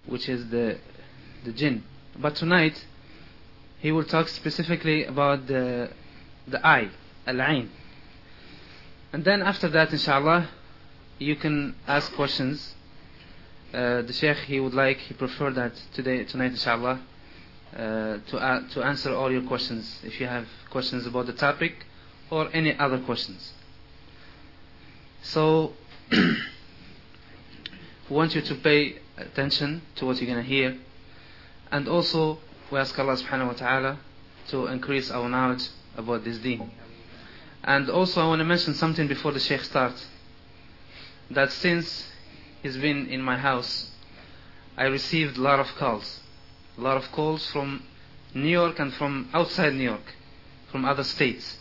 which is the jinn. But tonight he will talk specifically about the eye, al-ain. And then after that, inshallah, you can ask questions. The Sheikh, he preferred that tonight, inshallah, to answer all your questions. If you have questions about the topic or any other questions. So, we want you to pay attention to what you're going to hear. And also, we ask Allah subhanahu wa ta'ala to increase our knowledge about this deen. And also, I want to mention something before the Sheikh starts. That since he's been in my house, I received a lot of calls. A lot of calls from New York and from outside New York, from other states.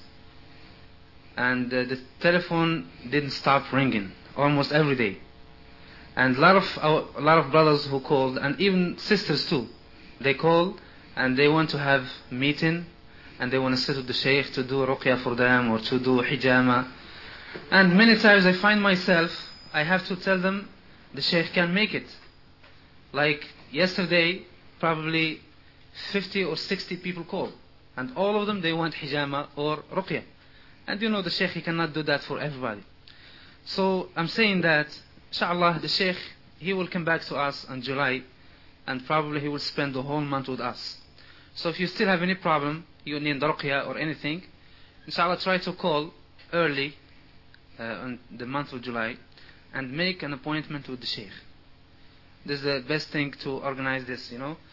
And the telephone didn't stop ringing almost every day. And a lot of brothers who called, and even sisters too, they call and they want to have meeting, and they want to sit with the Sheikh to do ruqya for them or to do hijama. And many times I find myself, I have to tell them the Sheikh can make it. Like yesterday, probably 50 or 60 people called, and all of them they want hijama or ruqya. And you know the Sheikh, he cannot do that for everybody. So I'm saying that inshallah the Sheikh, he will come back to us in July, and probably he will spend the whole month with us. So if you still have any problem, you need ruqya or anything, inshallah try to call early in the month of July and make an appointment with the Sheikh. This is the best thing to organize this, you know.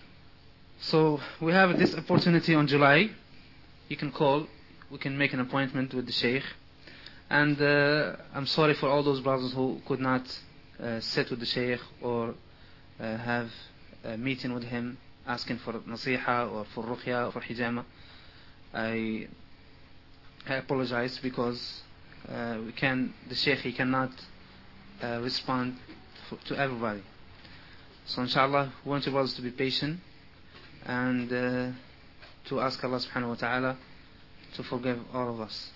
So we have this opportunity on July. You can call, we can make an appointment with the Sheikh. And I'm sorry for all those brothers who could not sit with the Sheikh or have a meeting with him asking for nasiha or for ruqya or for hijama. I apologize because the Sheikh, he cannot respond to everybody. So inshallah, we want you brothers to be patient and to ask Allah subhanahu wa ta'ala to forgive all of us.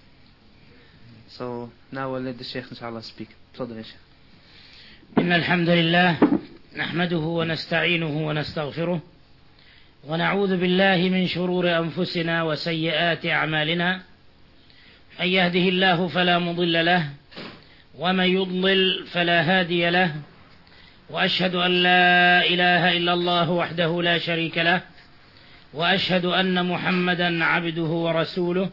So now we'll let the Sheikh inshallah speak. تفضل يا شيخ. إن الحمد لله نحمده ونستعينه ونستغفره ونعوذ بالله من شرور أنفسنا وسيئات أعمالنا. من يهده الله فلا مضل له ومن يضلل فلا هادي له، وأشهد أن لا إله إلا الله وحده لا شريك له، وأشهد أن محمدا عبده ورسوله.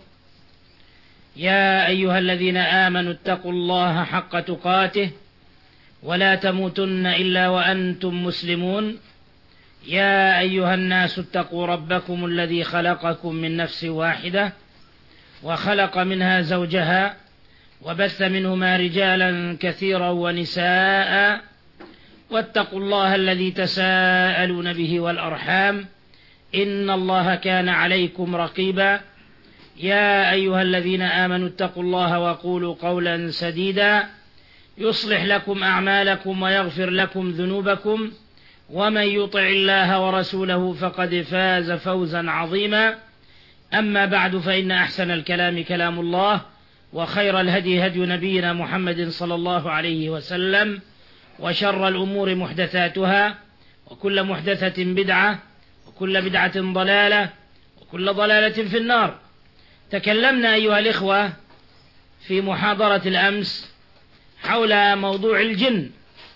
يا أيها الذين آمنوا اتقوا الله حق تقاته ولا تموتن إلا وأنتم مسلمون. يا أيها الناس اتقوا ربكم الذي خلقكم من نفس واحدة وخلق منها زوجها وبث منهما رجالا كثيرا ونساء، واتقوا الله الذي تساءلون به والأرحام إن الله كان عليكم رقيبا. يا أيها الذين آمنوا اتقوا الله وقولوا قولا سديدا يصلح لكم أعمالكم ويغفر لكم ذنوبكم، ومن يطع الله ورسوله فقد فاز فوزا عظيما. أما بعد، فإن أحسن الكلام كلام الله، وخير الهدي هدي نبينا محمد صلى الله عليه وسلم، وشر الأمور محدثاتها، وكل محدثة بدعة، وكل بدعة ضلالة، وكل ضلالة في النار. تكلمنا أيها الإخوة في محاضرة الأمس حول موضوع الجن،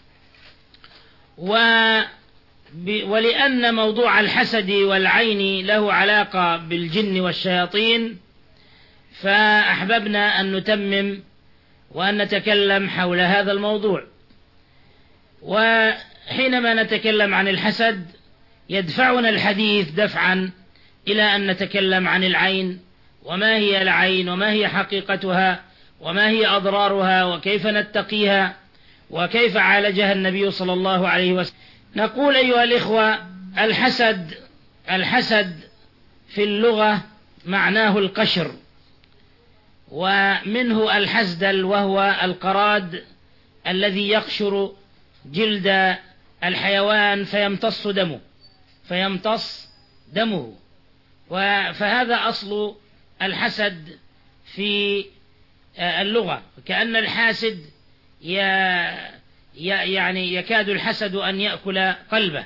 ولأن موضوع الحسد والعين له علاقة بالجن والشياطين، فأحببنا أن نتمم وأن نتكلم حول هذا الموضوع. وحينما نتكلم عن الحسد يدفعنا الحديث دفعا إلى أن نتكلم عن العين، وما هي العين، وما هي حقيقتها، وما هي أضرارها، وكيف نتقيها، وكيف عالجها النبي صلى الله عليه وسلم. نقول أيها الإخوة، الحسد في اللغة معناه القشر، ومنه الحسدل وهو القراد الذي يقشر جلد الحيوان فيمتص دمه. فهذا أصل الحسد في اللغة، كأن الحاسد يعني يكاد الحسد أن يأكل قلبه.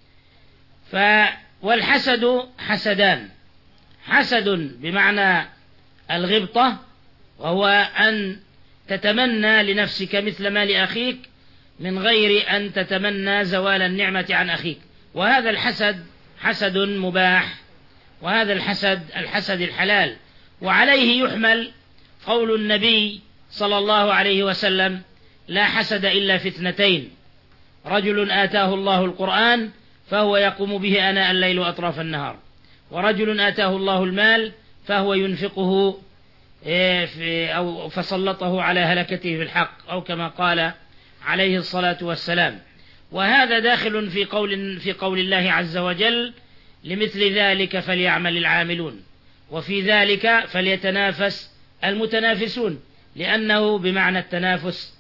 والحسد حسدان: حسد بمعنى الغبطة، وهو أن تتمنى لنفسك مثل ما لأخيك من غير أن تتمنى زوال النعمة عن أخيك، وهذا الحسد حسد مباح، وهذا الحسد الحلال. وعليه يحمل قول النبي صلى الله عليه وسلم: لا حسد إلا في اثنتين: رجل آتاه الله القرآن فهو يقوم به آناء الليل وأطراف النهار، ورجل آتاه الله المال فهو ينفقه أو فسلطه على هلكته بالحق، أو كما قال عليه الصلاة والسلام. وهذا داخل في قول الله عز وجل: لمثل ذلك فليعمل العاملون، وفي ذلك فليتنافس المتنافسون، لأنه بمعنى التنافس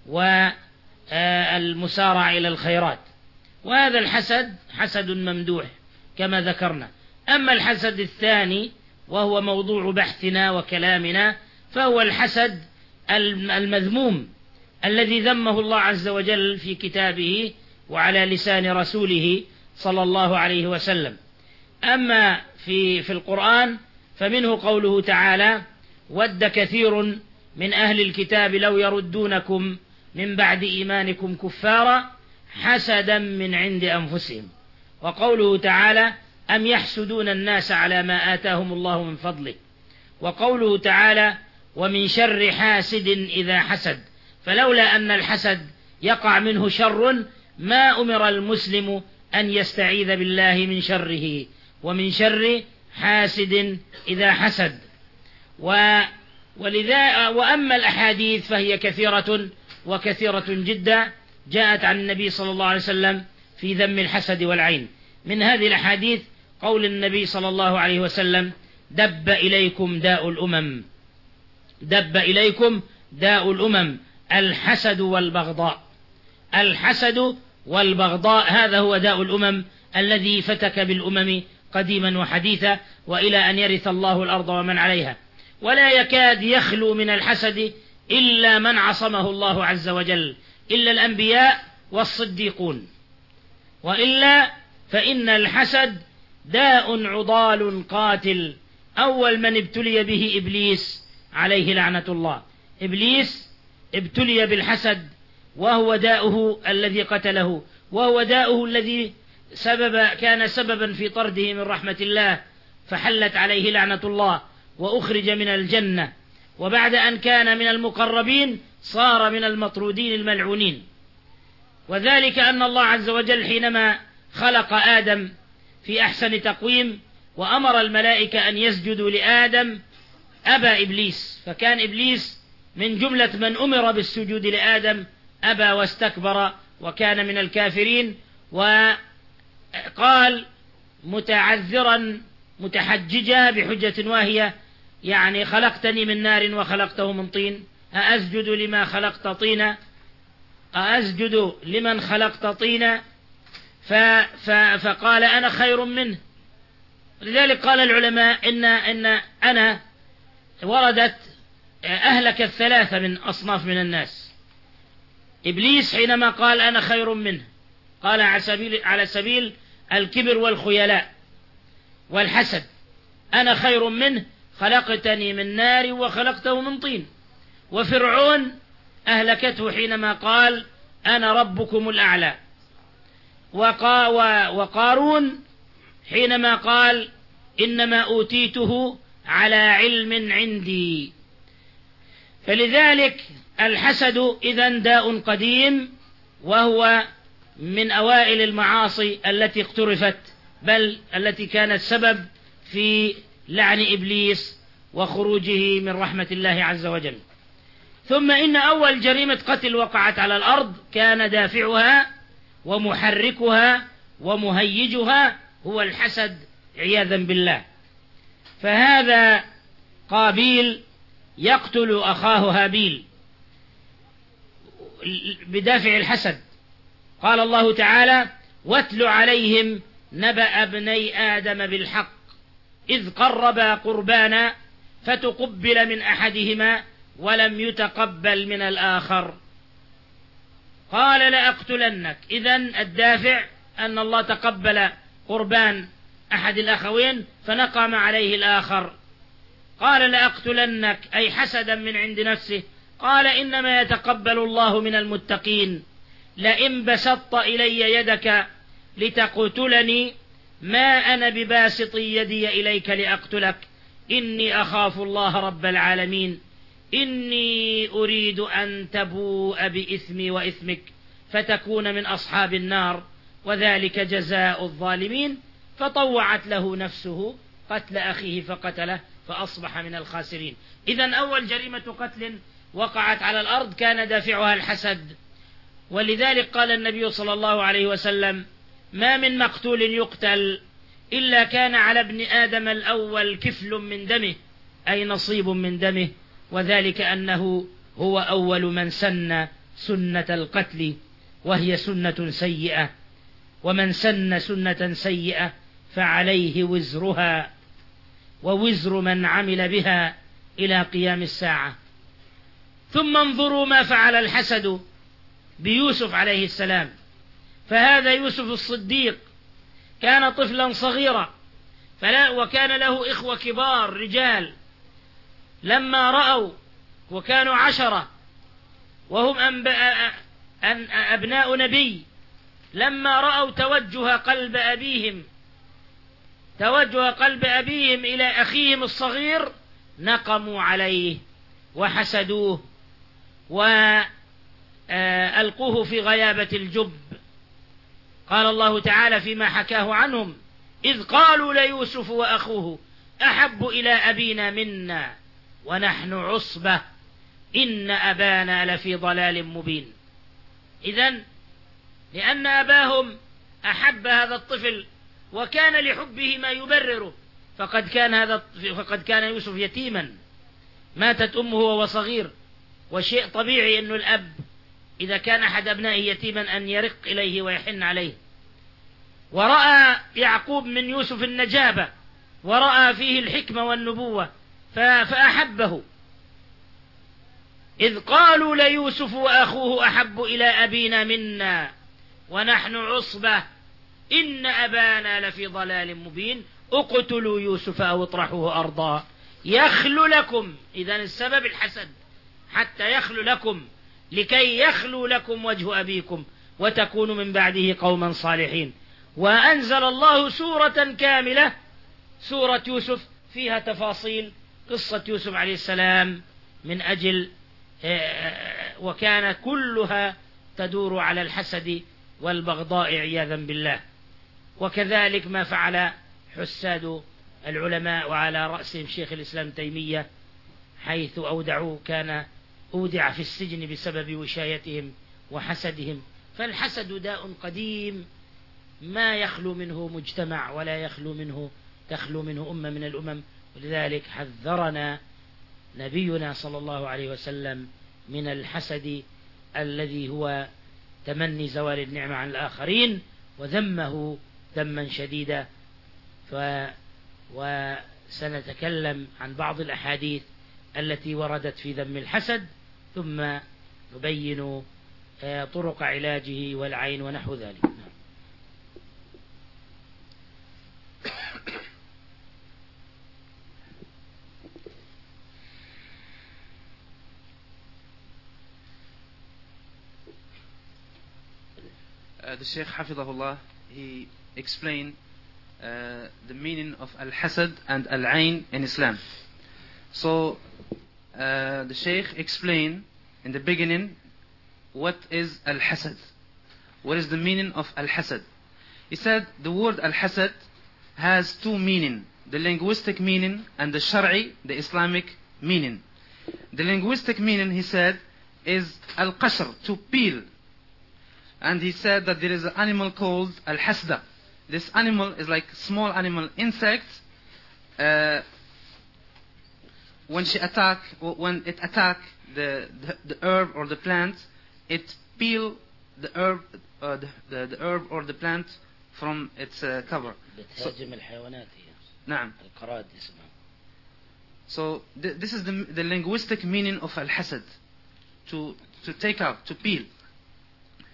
والمسارع إلى الخيرات. وهذا الحسد حسد ممدوح كما ذكرنا. أما الحسد الثاني وهو موضوع بحثنا وكلامنا، فهو الحسد المذموم الذي ذمه الله عز وجل في كتابه وعلى لسان رسوله صلى الله عليه وسلم. أما في القرآن فمنه قوله تعالى: ود كثير من أهل الكتاب لو يردونكم من بعد إيمانكم كفارا حسدا من عند أنفسهم. وقوله تعالى: أم يحسدون الناس على ما آتاهم الله من فضله. وقوله تعالى: ومن شر حاسد إذا حسد. فلولا أن الحسد يقع منه شر ما أمر المسلم أن يستعيذ بالله من شره، ومن شر حاسد إذا حسد. وأما الأحاديث فهي كثيرة وكثيرة جدا جاءت عن النبي صلى الله عليه وسلم في ذم الحسد والعين. من هذه الأحاديث قول النبي صلى الله عليه وسلم: دب إليكم داء الأمم، دب إليكم داء الأمم، الحسد والبغضاء. الحسد والبغضاء هذا هو داء الأمم الذي فتك بالأمم قديما وحديثا، وإلى أن يرث الله الأرض ومن عليها. ولا يكاد يخلو من الحسد إلا من عصمه الله عز وجل، إلا الأنبياء والصديقون، وإلا فإن الحسد داء عضال قاتل. أول من ابتلي به إبليس عليه لعنة الله. إبليس ابتلي بالحسد، وهو داؤه الذي قتله، وهو داؤه الذي كان سببا في طرده من رحمة الله، فحلت عليه لعنة الله وأخرج من الجنة، وبعد أن كان من المقربين صار من المطرودين الملعونين. وذلك أن الله عز وجل حينما خلق آدم في أحسن تقويم وأمر الملائكة أن يسجدوا لآدم أبى إبليس، فكان إبليس من جملة من أمر بالسجود لآدم، أبى واستكبر وكان من الكافرين، وقال متعذرا متحججا بحجة واهية: يعني خلقتني من نار وخلقته من طين، أأسجد لما خلقت طينا، أأسجد لمن خلقت طينا. فقال أنا خير منه. لذلك قال العلماء إن أنا وردت أهلك 3 من أصناف من الناس. إبليس حينما قال أنا خير منه قال على سبيل الكبر والخيلاء والحسد: أنا خير منه خلقتني من نار وخلقته من طين. وفرعون أهلكته حينما قال أنا ربكم الأعلى. وقارون حينما قال إنما أوتيته على علم عندي. فلذلك الحسد إذن داء قديم، وهو من أوائل المعاصي التي اقترفت، بل التي كانت سبب في لعن إبليس وخروجه من رحمة الله عز وجل. ثم إن أول جريمة قتل وقعت على الأرض كان دافعها ومحركها ومهيجها هو الحسد عياذا بالله. فهذا قابيل يقتل أخاه هابيل بدافع الحسد. قال الله تعالى: واتل عليهم نبأ ابني آدم بالحق إذ قربا قربانا فتقبل من أحدهما ولم يتقبل من الآخر قال لأقتلنك. إذن الدافع أن الله تقبل قربان أحد الأخوين فنقم عليه الآخر. قال لأقتلنك أي حسدا من عند نفسه. قال إنما يتقبل الله من المتقين. لئن بسطت إلي يدك لتقتلني ما أنا بباسط يدي إليك لأقتلك إني أخاف الله رب العالمين إني أريد أن تبوء بإثمي وإثمك فتكون من أصحاب النار وذلك جزاء الظالمين. فطوعت له نفسه قتل أخيه فقتله فأصبح من الخاسرين. إذن أول جريمة قتل وقعت على الأرض كان دافعها الحسد. ولذلك قال النبي صلى الله عليه وسلم: ما من مقتول يقتل إلا كان على ابن آدم الأول كفل من دمه أي نصيب من دمه، وذلك أنه هو أول من سن سنة القتل وهي سنة سيئة، ومن سن سنة سيئة فعليه وزرها ووزر من عمل بها إلى قيام الساعة. ثم انظروا ما فعل الحسد بيوسف عليه السلام. فهذا يوسف الصديق كان طفلا صغيرا وكان له إخوة كبار رجال، لما رأوا وكانوا 10 وهم أبناء نبي، لما رأوا توجه قلب أبيهم إلى أخيهم الصغير نقموا عليه وحسدوه وألقوه في غيابة الجب. قال الله تعالى فيما حكاه عنهم: إذ قالوا ليوسف وأخوه أحب إلى أبينا منا ونحن عصبة إن أبانا لفي ضلال مبين. إذن لأن أباهم أحب هذا الطفل وكان لحبه ما يبرره، فقد كان يوسف يتيما، ماتت أمه وهو صغير، وشيء طبيعي أن الأب إذا كان أحد أبنائه يتيما أن يرق إليه ويحن عليه. ورأى يعقوب من يوسف النجابة ورأى فيه الحكمة والنبوة فأحبه. إذ قالوا ليوسف وأخوه أحب إلى أبينا منا ونحن عصبة إن أبانا لفي ضلال مبين اقتلوا يوسف أو اطرحوه أرضا يخل لكم. إذن السبب الحسد حتى يخلو لكم، لكي يخلو لكم وجه أبيكم وتكونوا من بعده قوما صالحين. وأنزل الله سورة كاملة، سورة يوسف، فيها تفاصيل قصة يوسف عليه السلام من أجل وكان كلها تدور على الحسد والبغضاء عياذا بالله. وكذلك ما فعل حساد العلماء وعلى رأسهم شيخ الإسلام تيمية، حيث كان أودع في السجن بسبب وشايتهم وحسدهم. فالحسد داء قديم ما يخلو منه مجتمع ولا تخلو منه أمة من الأمم. ولذلك حذرنا نبينا صلى الله عليه وسلم من الحسد الذي هو تمني زوال النعمة عن الآخرين، وذمه ذما شديدا. وسنتكلم عن بعض الأحاديث التي وردت في ذم الحسد، ثم نبين طرق علاجه والعين ونحو ذلك. The Shaykh Hafidahullah, he explained the meaning of al-hasad and al-ain in Islam. So the Shaykh explained in the beginning what is al-hasad, what is the meaning of al-hasad. He said the word al-hasad has two meanings, the linguistic meaning and the shari, the Islamic meaning. The linguistic meaning, he said, is al-qashr, to peel. And he said that there is an animal called al-hasda. This animal is like small animal, insect. When it attack the herb or the plant, it peel the herb the herb or the plant from its cover. So this is the linguistic meaning of al-hasad, to take out, to peel.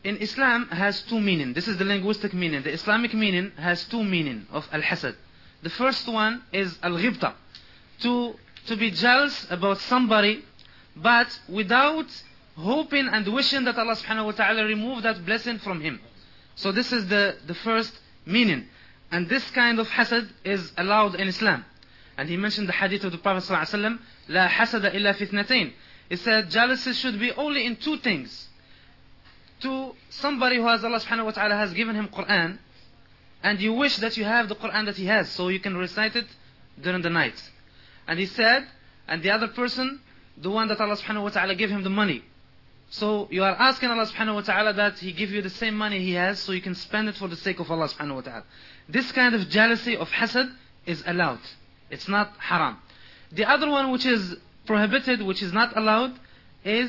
in Islam has two meanings. This is the linguistic meaning. The Islamic meaning has two meanings of al-hasad. The first one is al-ghibta, to be jealous about somebody, but without hoping and wishing that Allah subhanahu wa ta'ala remove that blessing from him. So this is the first meaning. And this kind of hasad is allowed in Islam. And he mentioned the hadith of the Prophet sallallahu alaihi wasallam, لا حسد إلا في اثنتين. He said jealousy should be only in two things. To somebody who has Allah subhanahu wa ta'ala has given him Quran, and you wish that you have the Quran that he has, so you can recite it during the night. And he said, and the other person, the one that Allah subhanahu wa ta'ala gave him the money. So you are asking Allah subhanahu wa ta'ala that he give you the same money he has, so you can spend it for the sake of Allah subhanahu wa ta'ala. This kind of jealousy of hasad is allowed. It's not haram. The other one which is prohibited, which is not allowed, is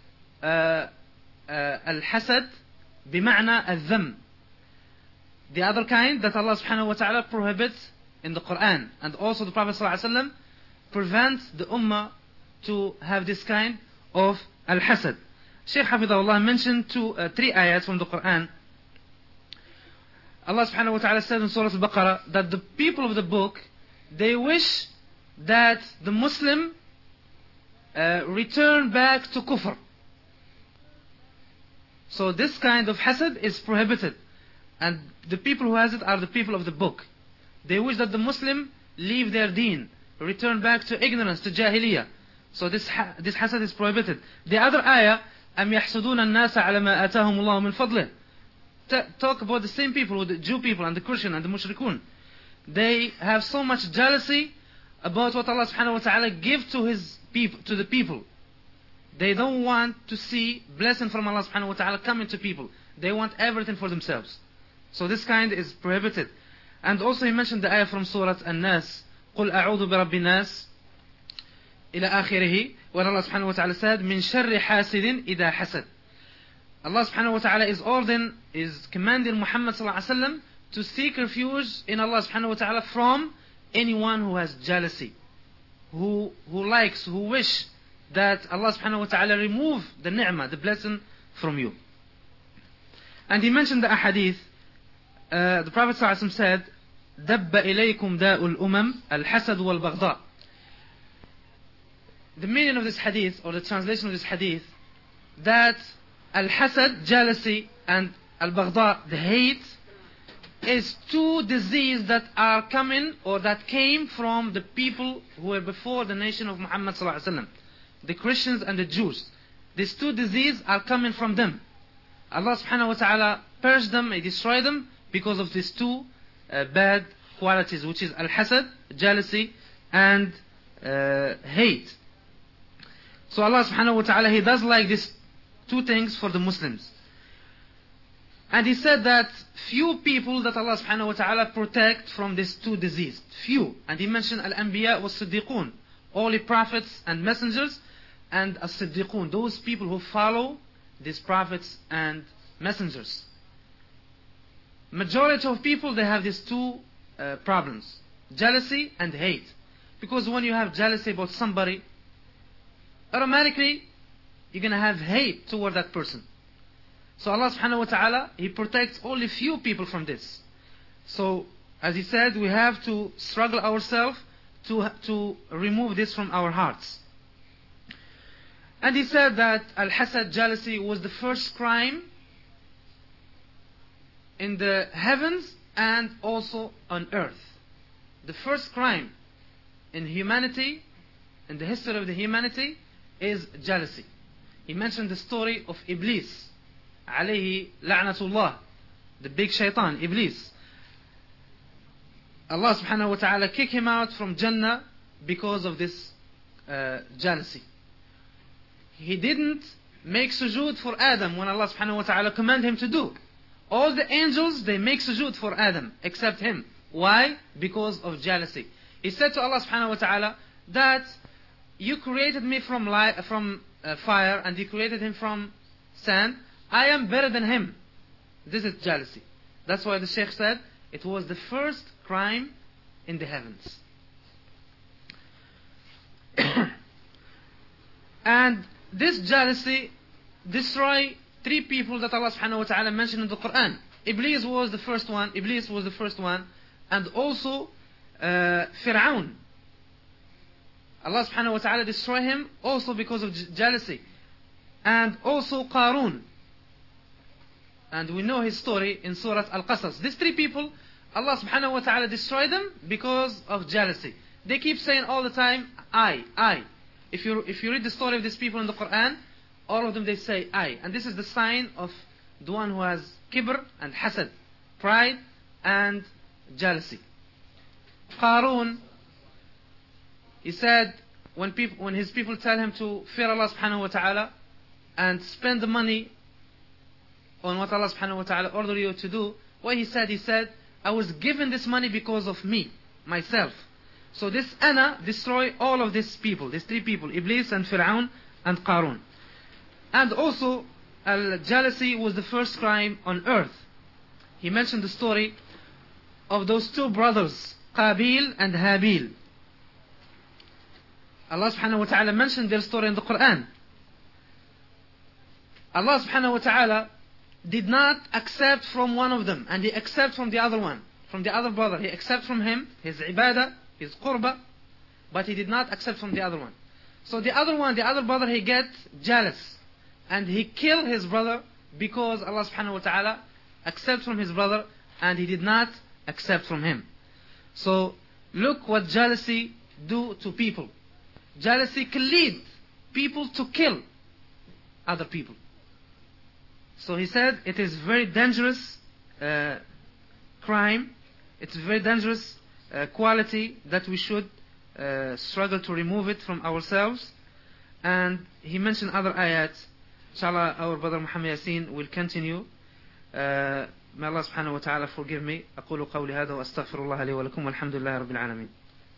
al-hasad bima'na al-dham. The other kind that Allah subhanahu wa ta'ala prohibits in the Quran. And also the Prophet sallallahu alaihi wasallam prevents the ummah to have this kind of al-hasad. Shaykh Hafidahullah mentioned three ayats from the Quran. Allah subhanahu wa ta'ala said in Surah Al-Baqarah that the people of the book, they wish that the Muslim return back to kufr. So this kind of hasad is prohibited. And the people who has it are the people of the book. They wish that the Muslim leave their deen, return back to ignorance, to jahiliyyah. So this hasad is prohibited. The other ayah, أَمْ يَحْسُدُونَ النَّاسَ عَلَى مَا آتَاهُمُ اللَّهُ مِنْ فَضْلِهِ. Talk about the same people, the Jew people and the Christian and the mushrikun. They have so much jealousy about what Allah subhanahu wa ta'ala give to his people, to the people. They don't want to see blessing from Allah subhanahu wa ta'ala coming to people. They want everything for themselves. So this kind is prohibited. And also he mentioned the ayah from Surah An-Nas, قُلْ أَعُوذُ بِرَبِّ النَّاسِ إلى آخره, where Allah subhanahu wa ta'ala said, مِنْ شَرِّ حَاسِدٍ إِذَا حَسَدٍ. Allah subhanahu wa ta'ala is commanding Muhammad sallallahu alaihi wasallam to seek refuge in Allah subhanahu wa ta'ala from anyone who has jealousy, who likes, who wish that Allah subhanahu wa ta'ala remove the ni'mah, the blessing from you. And he mentioned the ahadith. The Prophet sallallahu alaihi wasallam said, دَبَّ إِلَيْكُمْ دَاءُ الْأُمَمِ الْحَسَدُ وَالْبَغْضَاءُ. The meaning of this hadith, or the translation of this hadith, that al-hasad, jealousy, and al-baghda, the hate, is two diseases that are coming, or that came from the people who were before the nation of Muhammad sallallahu alaihi wasallam, the Christians and the Jews. These two diseases are coming from them. Allah subhanahu wa ta'ala purged them, He destroyed them because of these two bad qualities, which is al-hasad, jealousy, and hate. So Allah subhanahu wa ta'ala, He does like these two things for the Muslims. And He said that few people that Allah subhanahu wa ta'ala protect from these two diseases. Few. And He mentioned al-anbiya wa siddiqun, only prophets and messengers, and as-siddiqun, those people who follow these prophets and messengers. Majority of people, they have these two problems, jealousy and hate. Because when you have jealousy about somebody, automatically you're going to have hate toward that person. So Allah subhanahu wa ta'ala, He protects only few people from this. So as He said, we have to struggle ourselves to remove this from our hearts. And He said that al-hasad, jealousy, was the first crime in the heavens and also on earth. The first crime in humanity, in the history of the humanity, is jealousy. He mentioned the story of Iblis, alayhi la'natullah, the big shaitan, Iblis. Allah subhanahu wa ta'ala kicked him out from Jannah because of this jealousy. He didn't make sujood for Adam when Allah subhanahu wa ta'ala commanded him to do. All the angels, they make sujood for Adam, except him. Why? Because of jealousy. He said to Allah subhanahu wa ta'ala that you created me from fire and you created him from sand. I am better than him. This is jealousy. That's why the Shaykh said it was the first crime in the heavens. And this jealousy destroys three people that Allah subhanahu wa ta'ala mentioned in the Quran. Iblis was the first one. And also Fir'aun. Allah subhanahu wa ta'ala destroyed him also because of jealousy. And also Qarun. And we know his story in Surah Al-Qasas. These three people, Allah subhanahu wa ta'ala destroyed them because of jealousy. They keep saying all the time, I. If you read the story of these people in the Quran, all of them they say I. And this is the sign of the one who has kibr and hasad, pride and jealousy. Qarun, he said, when his people tell him to fear Allah subhanahu wa ta'ala and spend the money on what Allah subhanahu wa ta'ala ordered you to do, what he said, I was given this money because of me, myself. So this Ana destroy all of these people, these three people, Iblis and Fir'aun and Qarun. And also, jealousy was the first crime on earth. He mentioned the story of those two brothers, Qabil and Habil. Allah subhanahu wa ta'ala mentioned their story in the Quran. Allah subhanahu wa ta'ala did not accept from one of them, and He accepted from the other one, from the other brother. He accepted from him his ibadah, his qurba, but He did not accept from the other one. So the other brother, he gets jealous, and he killed his brother because Allah subhanahu wa ta'ala accepted from his brother, and He did not accept from him. So look what jealousy do to people. Jealousy can lead people to kill other people. So he said it is very dangerous crime. It's a very dangerous quality that we should struggle to remove it from ourselves. And he mentioned other ayats. Inshallah, our brother Muhammad Yassin will continue. May Allah subhanahu wa ta'ala forgive me. أقول قولي هذا وأستغفر الله لي ولكم والحمد لله رب العالمين.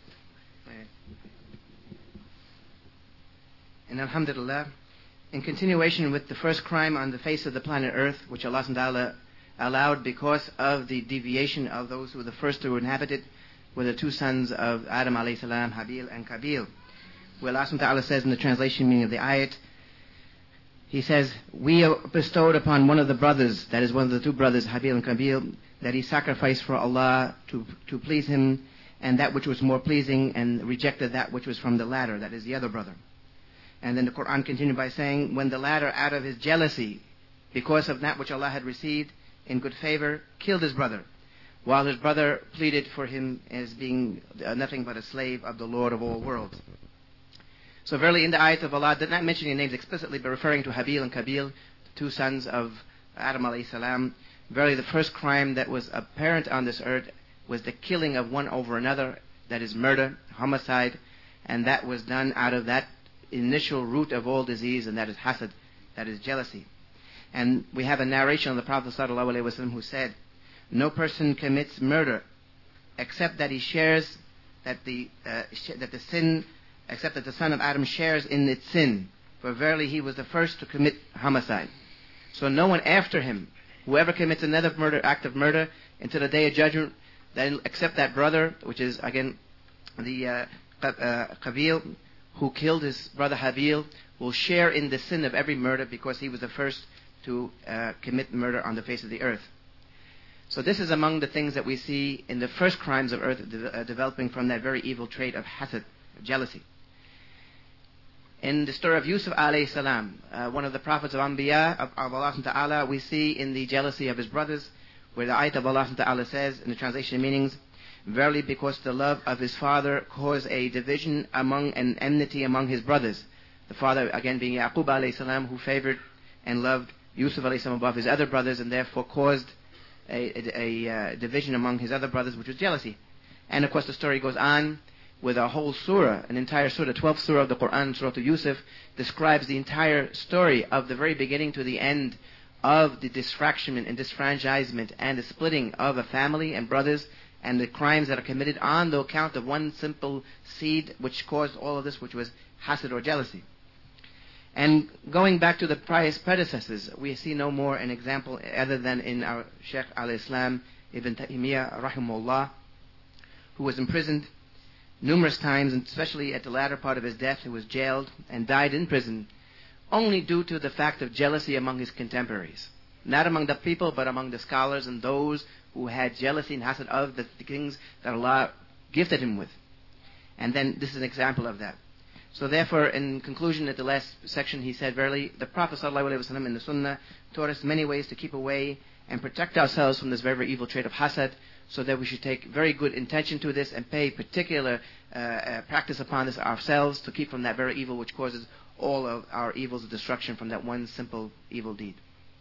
And alhamdulillah, in continuation with the first crime on the face of the planet Earth, which Allah subhanahu wa ta'ala allowed because of the deviation of those who were the first to inhabit it, were the two sons of Adam alayhi salam, Habil and Qabil. Where Allah subhanahu wa ta'ala says in the translation meaning of the ayat, He says, we bestowed upon one of the brothers, that is one of the two brothers, Habil and Qabil, that he sacrificed for Allah to please Him, and that which was more pleasing, and rejected that which was from the latter, that is the other brother. And then the Quran continued by saying, when the latter, out of his jealousy, because of that which Allah had received in good favor, killed his brother, while his brother pleaded for him as being nothing but a slave of the Lord of all worlds. So verily in the ayat of Allah, did not mention any names explicitly, but referring to Habil and Qabil, the two sons of Adam alayhi salam, verily the first crime that was apparent on this earth was the killing of one over another, that is murder, homicide, and that was done out of that initial root of all disease, and that is hasad, that is jealousy. And we have a narration of the Prophet ﷺ who said, no person commits murder except that he shares except that the son of Adam shares in its sin, for verily he was the first to commit homicide. So no one after him, whoever commits another act of murder until the day of judgment, then except that brother, which is again the Qabil, who killed his brother Habil, will share in the sin of every murder because he was the first to commit murder on the face of the earth. So this is among the things that we see in the first crimes of earth developing from that very evil trait of hasad, of jealousy. In the story of Yusuf alayhi salam, one of the prophets of Anbiya of Allah subhanahu wa ta'ala, we see in the jealousy of his brothers, where the ayat of Allah subhanahu wa ta'ala says, in the translation meanings, verily because the love of his father caused a division among and enmity among his brothers. The father, again being Yaqub alayhi salam, who favored and loved Yusuf alayhi salam above his other brothers, and therefore caused a division among his other brothers, which was jealousy. And of course the story goes on with a whole surah, an entire surah, 12th surah of the Quran, Surah Yusuf, describes the entire story of the very beginning to the end of the disfranchisement and disfranchisement and the splitting of a family and brothers, and the crimes that are committed on the account of one simple seed which caused all of this, which was hasad or jealousy. And going back to the pious predecessors, we see no more an example other than in our Shaykh al-Islam Ibn Taymiyyah rahimahullah, who was imprisoned numerous times, and especially at the latter part of his death, he was jailed and died in prison, only due to the fact of jealousy among his contemporaries. Not among the people, but among the scholars and those who had jealousy and hasad of the things that Allah gifted him with. And then this is an example of that. So therefore, in conclusion, at the last section, he said, verily, the Prophet ﷺ in the Sunnah taught us many ways to keep away and protect ourselves from this very, very evil trait of hasad, so that we should take very good intention to this and pay particular practice upon this ourselves to keep from that very evil which causes all of our evils of destruction from that one simple evil deed.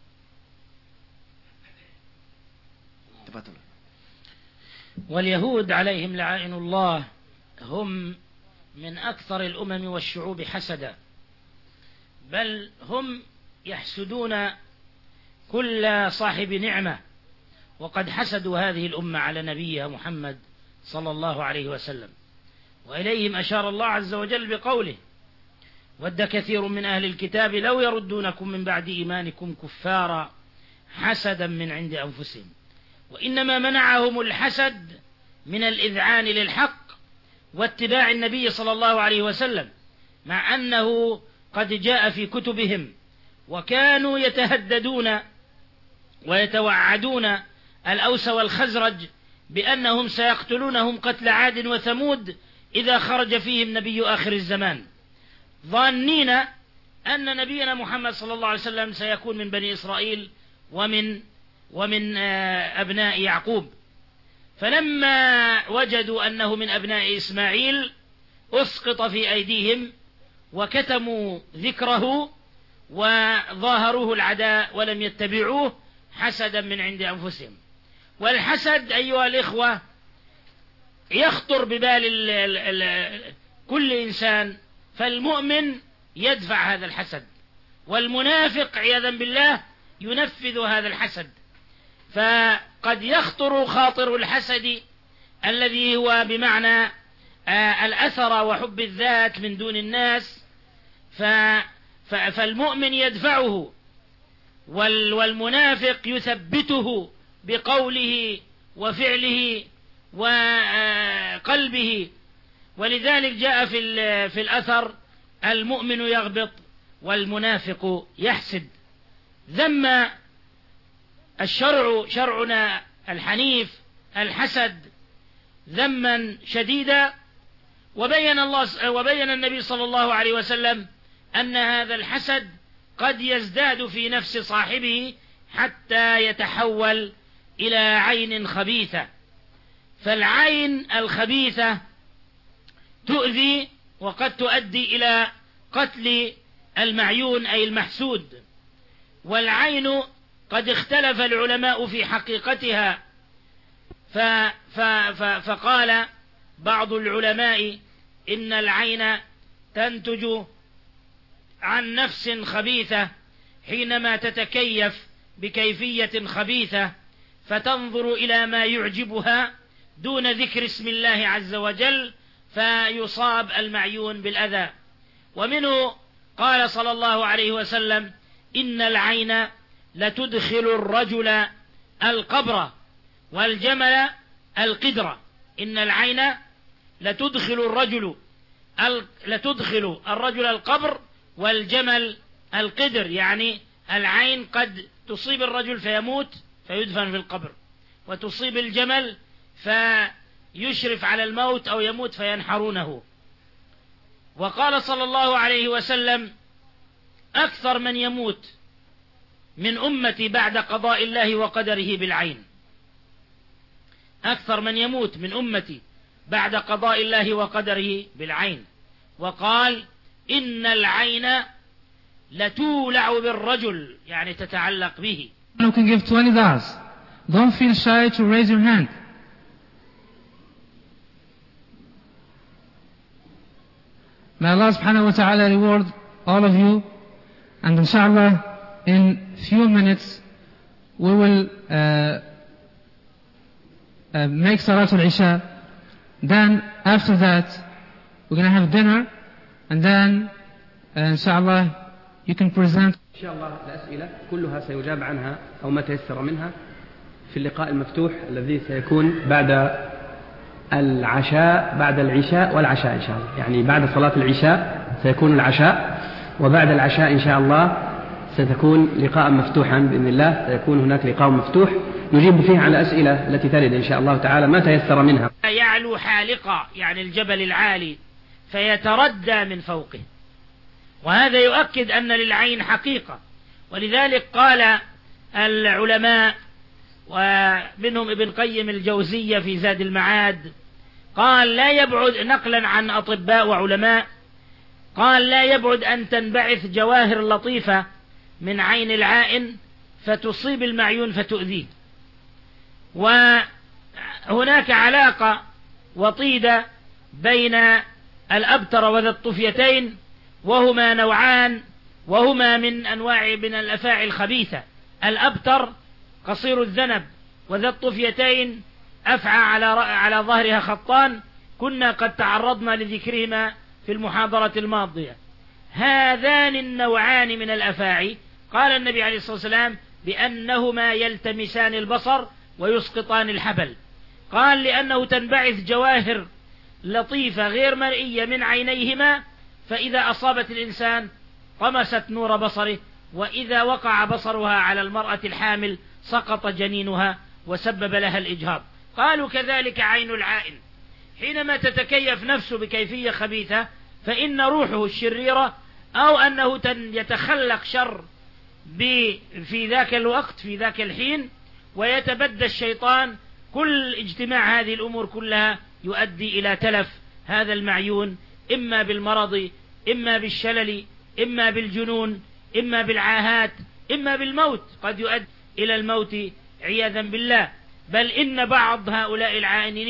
واليهود عليهم لعائن الله هم من أكثر الأمم والشعوب حسدا، بل هم يحسدون كل صاحب نعمة، وقد حسدوا هذه الأمة على نبيها محمد صلى الله عليه وسلم. وإليهم أشار الله عز وجل بقوله: ود كثير من أهل الكتاب لو يردونكم من بعد إيمانكم كفارا حسدا من عند أنفسهم، وإنما منعهم الحسد من الإذعان للحق واتباع النبي صلى الله عليه وسلم، مع أنه قد جاء في كتبهم، وكانوا يتهددون ويتوعدون الأوس والخزرج بأنهم سيقتلونهم قتل عاد وثمود إذا خرج فيهم نبي آخر الزمان، ظانين أن نبينا محمد صلى الله عليه وسلم سيكون من بني إسرائيل ومن أبناء يعقوب. فلما وجدوا أنه من أبناء إسماعيل أسقط في أيديهم وكتموا ذكره وظاهروه العداء ولم يتبعوه حسدا من عند أنفسهم. والحسد أيها الإخوة يخطر ببال كل إنسان، فالمؤمن يدفع هذا الحسد، والمنافق عياذا بالله ينفذ هذا الحسد. فقد يخطر خاطر الحسد الذي هو بمعنى الأثر وحب الذات من دون الناس، فالمؤمن يدفعه، والمنافق يثبته بقوله وفعله وقلبه. ولذلك جاء في الأثر: المؤمن يغبط والمنافق يحسد. ذم شرعنا الحنيف الحسد ذما شديدا، وبين النبي صلى الله عليه وسلم أن هذا الحسد قد يزداد في نفس صاحبه حتى يتحول إلى عين خبيثة. فالعين الخبيثة تؤذي وقد تؤدي إلى قتل المعيون أي المحسود. والعين قد اختلف العلماء في حقيقتها، فقال بعض العلماء إن العين تنتج عن نفس خبيثة حينما تتكيف بكيفية خبيثة فتنظر إلى ما يعجبها دون ذكر اسم الله عز وجل، فيصاب المعيون بالأذى. ومنه قال صلى الله عليه وسلم: إن العين لتدخل الرجل القبر والجمل القدر. إن العين لتدخل الرجل القبر والجمل القدر، يعني العين قد تصيب الرجل فيموت فيدفن في القبر، وتصيب الجمل فيشرف على الموت أو يموت فينحرونه. وقال صلى الله عليه وسلم: أكثر من يموت من أمتي بعد قضاء الله وقدره بالعين. أكثر من يموت من أمتي بعد قضاء الله وقدره بالعين. وقال: إن العين لتولع بالرجل، يعني تتعلق به. You can give $20. Don't feel shy to raise your hand. May Allah subhanahu wa ta'ala reward all of you, and inshallah in few minutes we will make Salatul Isha. Then after that we're going to have dinner, and then inshallah you can present. إن شاء الله الأسئلة كلها سيجاب عنها أو ما تيسر منها في اللقاء المفتوح الذي سيكون بعد العشاء، بعد العشاء والعشاء إن شاء الله، يعني بعد صلاة العشاء سيكون العشاء، وبعد العشاء إن شاء الله ستكون لقاء مفتوحا بإذن الله، سيكون هناك لقاء مفتوح نجيب فيه على الأسئلة التي ترد إن شاء الله تعالى ما تيسر منها. يعلو حالقة يعني الجبل العالي فيتردى من فوقه، وهذا يؤكد أن للعين حقيقة. ولذلك قال العلماء ومنهم ابن قيم الجوزية في زاد المعاد قال لا يبعد، نقلا عن أطباء وعلماء، قال لا يبعد أن تنبعث جواهر لطيفة من عين العائن فتصيب المعيون فتؤذيه. وهناك علاقة وطيدة بين الأبتر وذا الطفيتين، وهما نوعان، وهما من أنواع من الأفاعي الخبيثة. الأبتر قصير الذنب، وذا الطفيتين أفعى على ظهرها خطان، كنا قد تعرضنا لذكرهما في المحاضرة الماضية. هذان النوعان من الأفاعي قال النبي عليه الصلاة والسلام بأنهما يلتمسان البصر ويسقطان الحبل. قال لأنه تنبعث جواهر لطيفة غير مرئية من عينيهما، فإذا أصابت الإنسان طمست نور بصره، وإذا وقع بصرها على المرأة الحامل سقط جنينها وسبب لها الإجهاض. قالوا كذلك عين العائن حينما تتكيف نفسه بكيفية خبيثة فإن روحه الشريرة أو أنه يتخلق شر في ذاك الوقت في ذاك الحين، ويتبدى الشيطان. كل اجتماع هذه الأمور كلها يؤدي إلى تلف هذا المعيون، إما بالمرض، إما بالشلل، إما بالجنون، إما بالعاهات، إما بالموت، قد يؤدي إلى الموت عياذا بالله. بل إن بعض هؤلاء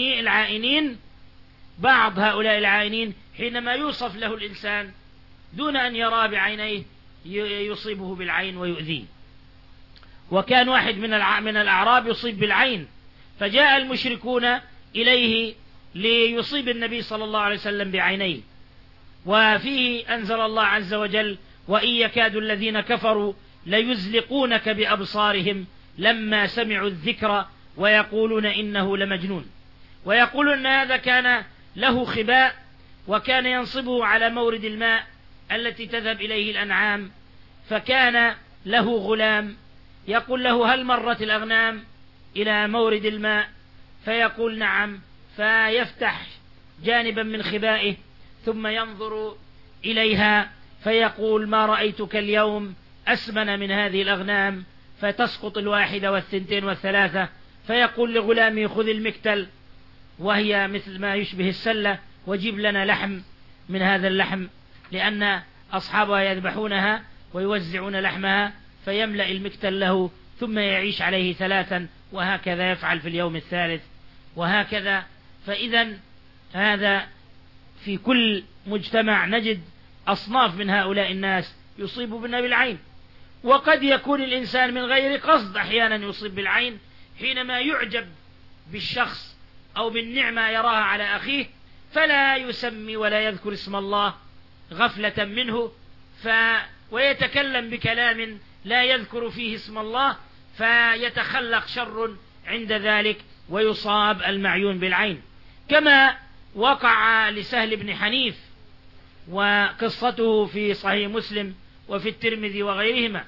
العائنين حينما يوصف له الإنسان دون أن يرى بعينيه يصيبه بالعين ويؤذيه. وكان واحد من الأعراب يصيب بالعين، فجاء المشركون إليه ليصيب النبي صلى الله عليه وسلم بعينيه، وفيه أنزل الله عز وجل وإن يكاد الذين كفروا ليزلقونك بأبصارهم لما سمعوا الذكر ويقولون إنه لمجنون. ويقولون أن هذا كان له خباء، وكان ينصبه على مورد الماء التي تذهب إليه الأنعام، فكان له غلام يقول له هل مرت الأغنام إلى مورد الماء؟ فيقول نعم، فيفتح جانبا من خبائه ثم ينظر إليها فيقول ما رأيتك اليوم أسمن من هذه الأغنام، فتسقط الواحدة والثنتين والثلاثة، فيقول لغلامه خذ المكتل وهي مثل ما يشبه السلة وجيب لنا لحم من هذا اللحم، لأن أصحابها يذبحونها ويوزعون لحمها، فيملأ المكتل له ثم يعيش عليه 3، وهكذا يفعل في اليوم الثالث، وهكذا. فإذا هذا في كل مجتمع نجد أصناف من هؤلاء الناس يصيب بالعين. وقد يكون الإنسان من غير قصد أحيانا يصيب بالعين حينما يعجب بالشخص أو بالنعمة يراها على أخيه فلا يسمي ولا يذكر اسم الله غفلة منه، ويتكلم بكلام لا يذكر فيه اسم الله، فيتخلق شر عند ذلك ويصاب المعيون بالعين، كما وقع لسهل بن حنيف، وقصته في صحيح مسلم وفي الترمذي وغيرهما.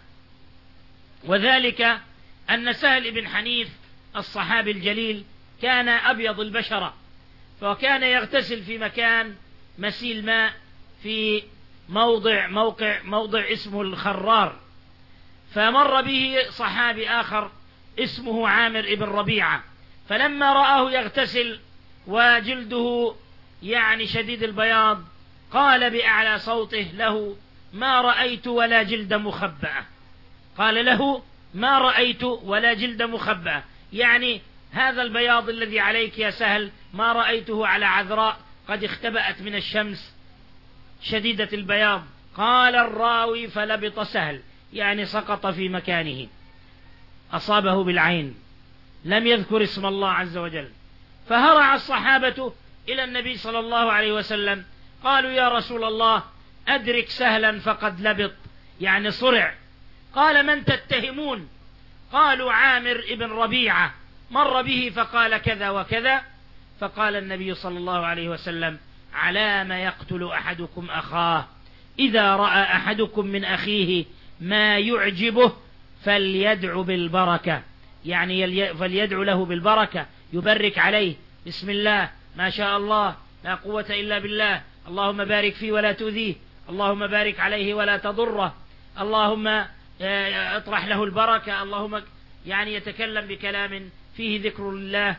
وذلك أن سهل بن حنيف الصحابي الجليل كان أبيض البشرة، فكان يغتسل في مكان مسيل ماء في موضع اسمه الخرار، فمر به صحابي آخر اسمه عامر ابن ربيعة، فلما رآه يغتسل وجلده يعني شديد البياض قال بأعلى صوته له ما رأيت ولا جلد مخبأة، قال له ما رأيت ولا جلد مخبأة، يعني هذا البياض الذي عليك يا سهل ما رأيته على عذراء قد اختبأت من الشمس شديدة البياض. قال الراوي فلبط سهل، يعني سقط في مكانه، أصابه بالعين، لم يذكر اسم الله عز وجل. فهرع الصحابة إلى النبي صلى الله عليه وسلم قالوا يا رسول الله أدرك سهلا فقد لبط، يعني صرع. قال من تتهمون؟ قالوا عامر ابن ربيعة مر به فقال كذا وكذا. فقال النبي صلى الله عليه وسلم على ما يقتل أحدكم أخاه إذا رأى أحدكم من أخيه ما يعجبه فليدع بالبركة، يعني فليدع له بالبركة، يبرك عليه، بسم الله ما شاء الله لا قوة إلا بالله، اللهم بارك فيه ولا تؤذيه، اللهم بارك عليه ولا تضره، اللهم اطرح له البركة، اللهم، يعني يتكلم بكلام فيه ذكر الله،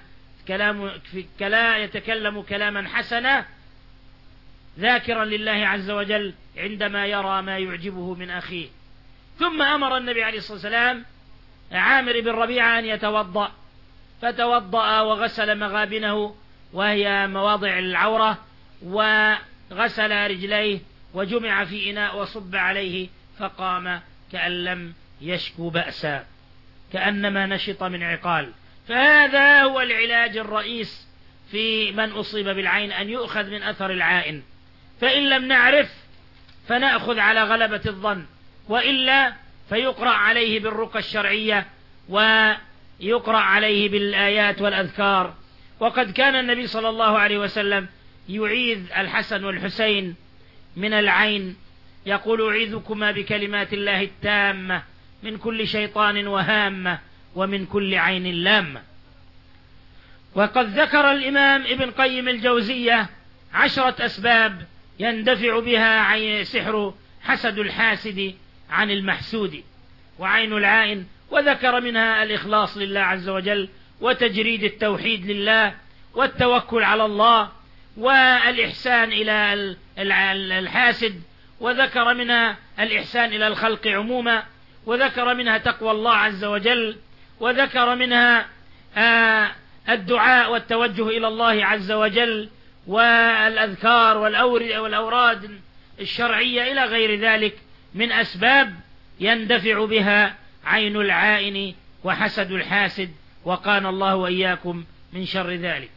يتكلم كلاما حسنا ذاكرا لله عز وجل عندما يرى ما يعجبه من أخيه. ثم أمر النبي عليه الصلاة والسلام عامر بن ربيعة أن يتوضأ، فتوضأ وغسل مغابنه وهي مواضع العورة، وغسل رجليه وجمع في إناء وصب عليه، فقام كأن لم يشكو بأسا، كأنما نشط من عقال. فهذا هو العلاج الرئيس في من أصيب بالعين، أن يؤخذ من أثر العائن، فإن لم نعرف فنأخذ على غلبة الظن، وإلا فيقرأ عليه بالرقى الشرعية ويقرأ عليه بالآيات والأذكار. وقد كان النبي صلى الله عليه وسلم يعيذ الحسن والحسين من العين، يقول أعيذكما بكلمات الله التامة من كل شيطان وهامة ومن كل عين لامة. وقد ذكر الإمام ابن قيم الجوزية 10 أسباب يندفع بها سحر حسد الحاسد عن المحسود وعين العائن، وذكر منها الإخلاص لله عز وجل، وتجريد التوحيد لله، والتوكل على الله، والإحسان إلى الحاسد، وذكر منها الإحسان إلى الخلق عموما، وذكر منها تقوى الله عز وجل، وذكر منها الدعاء والتوجه إلى الله عز وجل، والأذكار والأوراد الشرعية إلى غير ذلك من أسباب يندفع بها عين العائن وحسد الحاسد، وقانا الله وإياكم من شر ذلك.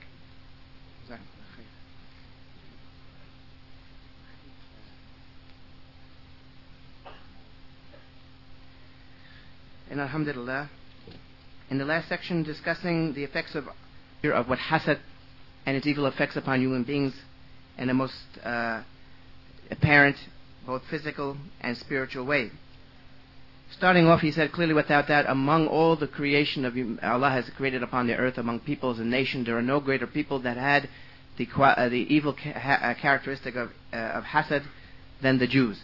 And alhamdulillah, in the last section discussing the effects of what hasad and its evil effects upon human beings in the most apparent, both physical and spiritual way. Starting off, he said clearly, without doubt, among all the creation of Allah has created upon the earth, among peoples and nations, there are no greater people that had the evil characteristic of hasad than the Jews.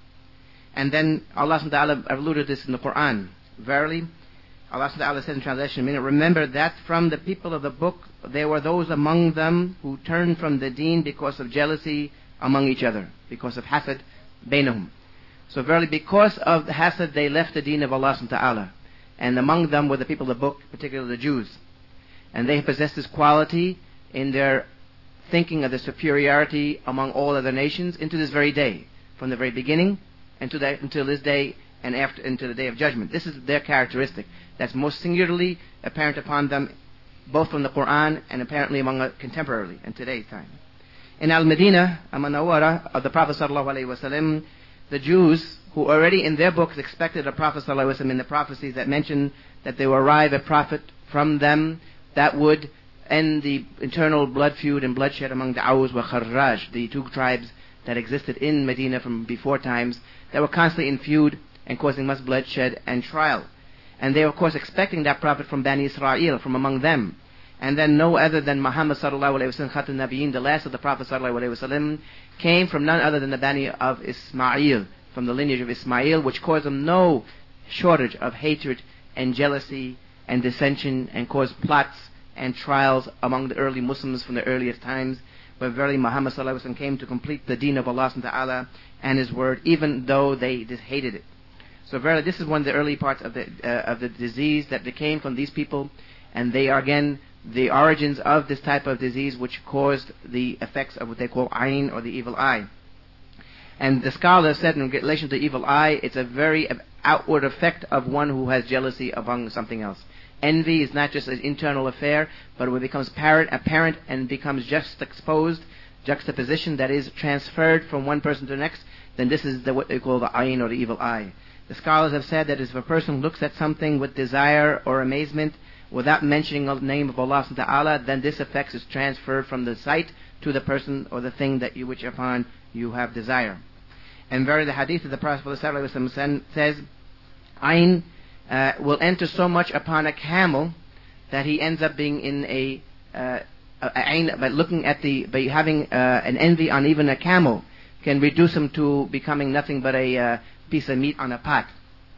And then Allah subhanahu wa ta'ala alluded to this in the Quran. Verily, Allah subhanahu wa ta'ala says in translation, remember that from the people of the book there were those among them who turned from the deen because of jealousy among each other, because of hasad bainahum. So verily, because of the hasad, they left the deen of Allah subhanahu wa ta'ala. And among them were the people of the book, particularly the Jews. And they possessed this quality in their thinking of the superiority among all other nations into this very day, from the very beginning until this day, and after into the day of judgment. This is their characteristic that's most singularly apparent upon them, both from the Quran and apparently among contemporarily in today's time. In Al-Madinah, Al-Munawwara of the Prophet ﷺ, the Jews, who already in their books expected a Prophet ﷺ in the prophecies that mentioned that there will arrive a prophet from them that would end the internal blood feud and bloodshed among the Aws wa Kharraj, the 2 tribes that existed in Medina from before times, that were constantly in feud and causing much bloodshed and trial. And they were, of course, expecting that prophet from Bani Israel, from among them. And then no other than Muhammad sallallahu alayhi wa sallam, Khatam Nabiyyin, the last of the Prophet sallallahu alayhi wa sallam, came from none other than the Bani of Ismail, from the lineage of Ismail, which caused them no shortage of hatred and jealousy and dissension, and caused plots and trials among the early Muslims from the earliest times. But verily Muhammad sallallahu alayhi wa sallam came to complete the deen of Allah subhanahu wa ta'ala and His word, even though they hated it. So verily, this is one of the early parts of the disease that came from these people, and they are again the origins of this type of disease, which caused the effects of what they call ayn, or the evil eye. And the scholar said in relation to the evil eye, it's a very outward effect of one who has jealousy among something else. Envy is not just an internal affair, but when it becomes apparent and becomes juxtaposition that is transferred from one person to the next, then this is what they call the ayn, or the evil eye. The scholars have said that if a person looks at something with desire or amazement without mentioning the name of Allah subhanahu wa ta'ala, then this effect is transferred from the sight to the person or the thing that which upon you have desire. And verily the hadith of the Prophet ﷺ says, Ayn will enter so much upon a camel that he ends up being in by looking at by having an envy on even a camel can reduce him to becoming nothing but a piece of meat on a pot.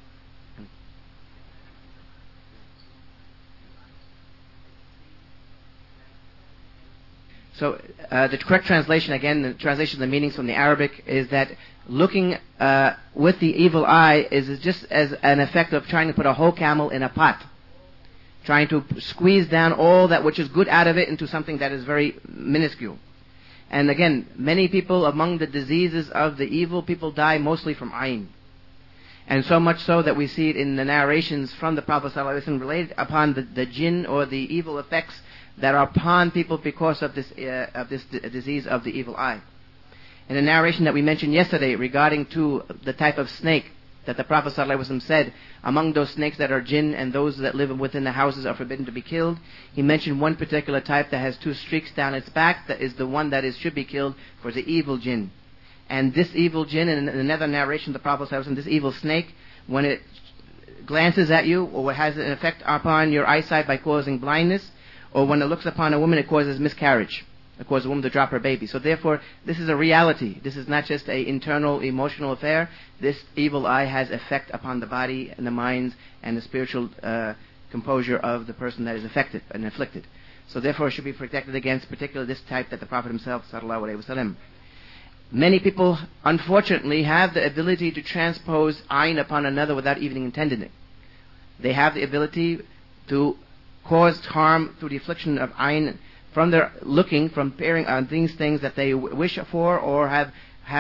So the correct translation, again, the translation of the meanings from the Arabic is that looking with the evil eye is just as an effect of trying to put a whole camel in a pot, trying to squeeze down all that which is good out of it into something that is very minuscule. And again, many people, among the diseases of the evil, people die mostly from ayn. And so much so that we see it in the narrations from the Prophet ﷺ related upon the jinn or the evil effects that are upon people because of this disease of the evil eye. In a narration that we mentioned yesterday regarding to the type of snake that the Prophet ﷺ said, among those snakes that are jinn and those that live within the houses are forbidden to be killed, he mentioned one particular type that has 2 streaks down its back, that is the one that should be killed for the evil jinn. And this evil jinn, in another narration of the Prophet ﷺ, this evil snake, when it glances at you or has an effect upon your eyesight by causing blindness, or when it looks upon a woman, it causes miscarriage. It causes a woman to drop her baby. So therefore, this is a reality. This is not just an internal emotional affair. This evil eye has effect upon the body and the minds and the spiritual composure of the person that is affected and afflicted. So therefore, it should be protected against particularly this type that the Prophet himself, sallallahu alaihi wasallam. Many people, unfortunately, have the ability to transpose ayn upon another without even intending it. They have the ability to cause harm through the affliction of ayn from their looking, from peering on things that they wish for or have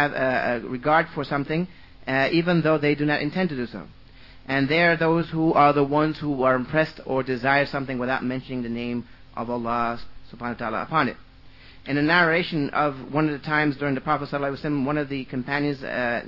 a regard for something, even though they do not intend to do so. And they are those who are the ones who are impressed or desire something without mentioning the name of Allah subhanahu wa ta'ala upon it. In a narration of one of the times during the Prophet ﷺ, one of the companions,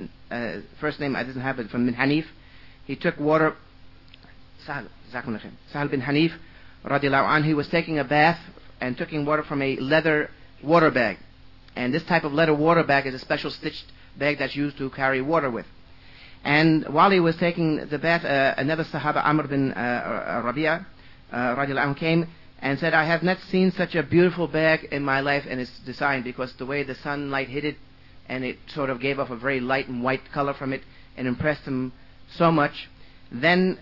first name I didn't have it, from bin Hanif, he took water, Sahal bin Hanif, radiallahu anhu, he was taking a bath and taking water from a leather water bag. And this type of leather water bag is a special stitched bag that's used to carry water with. And while he was taking the bath, another Sahaba, Amr bin Rabi'a, radiallahu anhu, came and said, I have not seen such a beautiful bag in my life, and it's designed because the way the sunlight hit it, and it sort of gave off a very light and white color from it, and impressed him so much. Then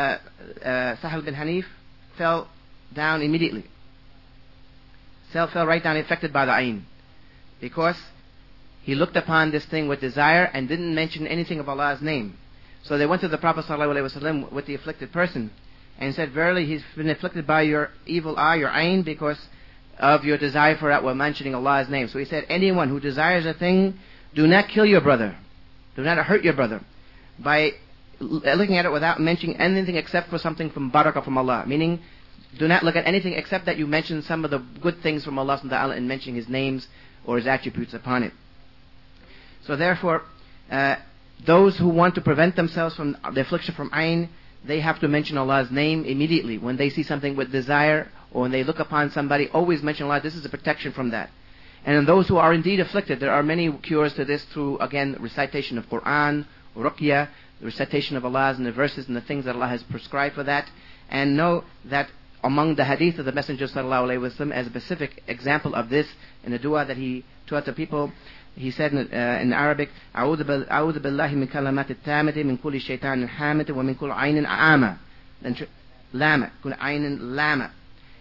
Sahal bin Hanif fell down immediately. Fell right down, affected by the ayn, because he looked upon this thing with desire and didn't mention anything of Allah's name. So they went to the Prophet ﷺ with the afflicted person and said, verily he's been afflicted by your evil eye, your ayn, because of your desire for it while mentioning Allah's name. So he said, anyone who desires a thing, do not kill your brother, do not hurt your brother by looking at it without mentioning anything except for something from barakah from Allah, meaning do not look at anything except that you mention some of the good things from Allah subhanahu wa ta'ala in mentioning His names or His attributes upon it. So therefore, those who want to prevent themselves from the affliction from ayn, they have to mention Allah's name immediately. When they see something with desire or when they look upon somebody, always mention Allah. This is a protection from that. And in those who are indeed afflicted, there are many cures to this through, again, recitation of Quran, ruqyah, the recitation of Allah's and the verses and the things that Allah has prescribed for that. And know that among the hadith of the Messenger sallallahu alaihi wasallam, as a specific example of this, in the dua that he taught the people, he said in Arabic, أعوذ بالله من كلمات التامة من كل شيطان حامد ومن كل عين عامة. Then lama, كل عين lama,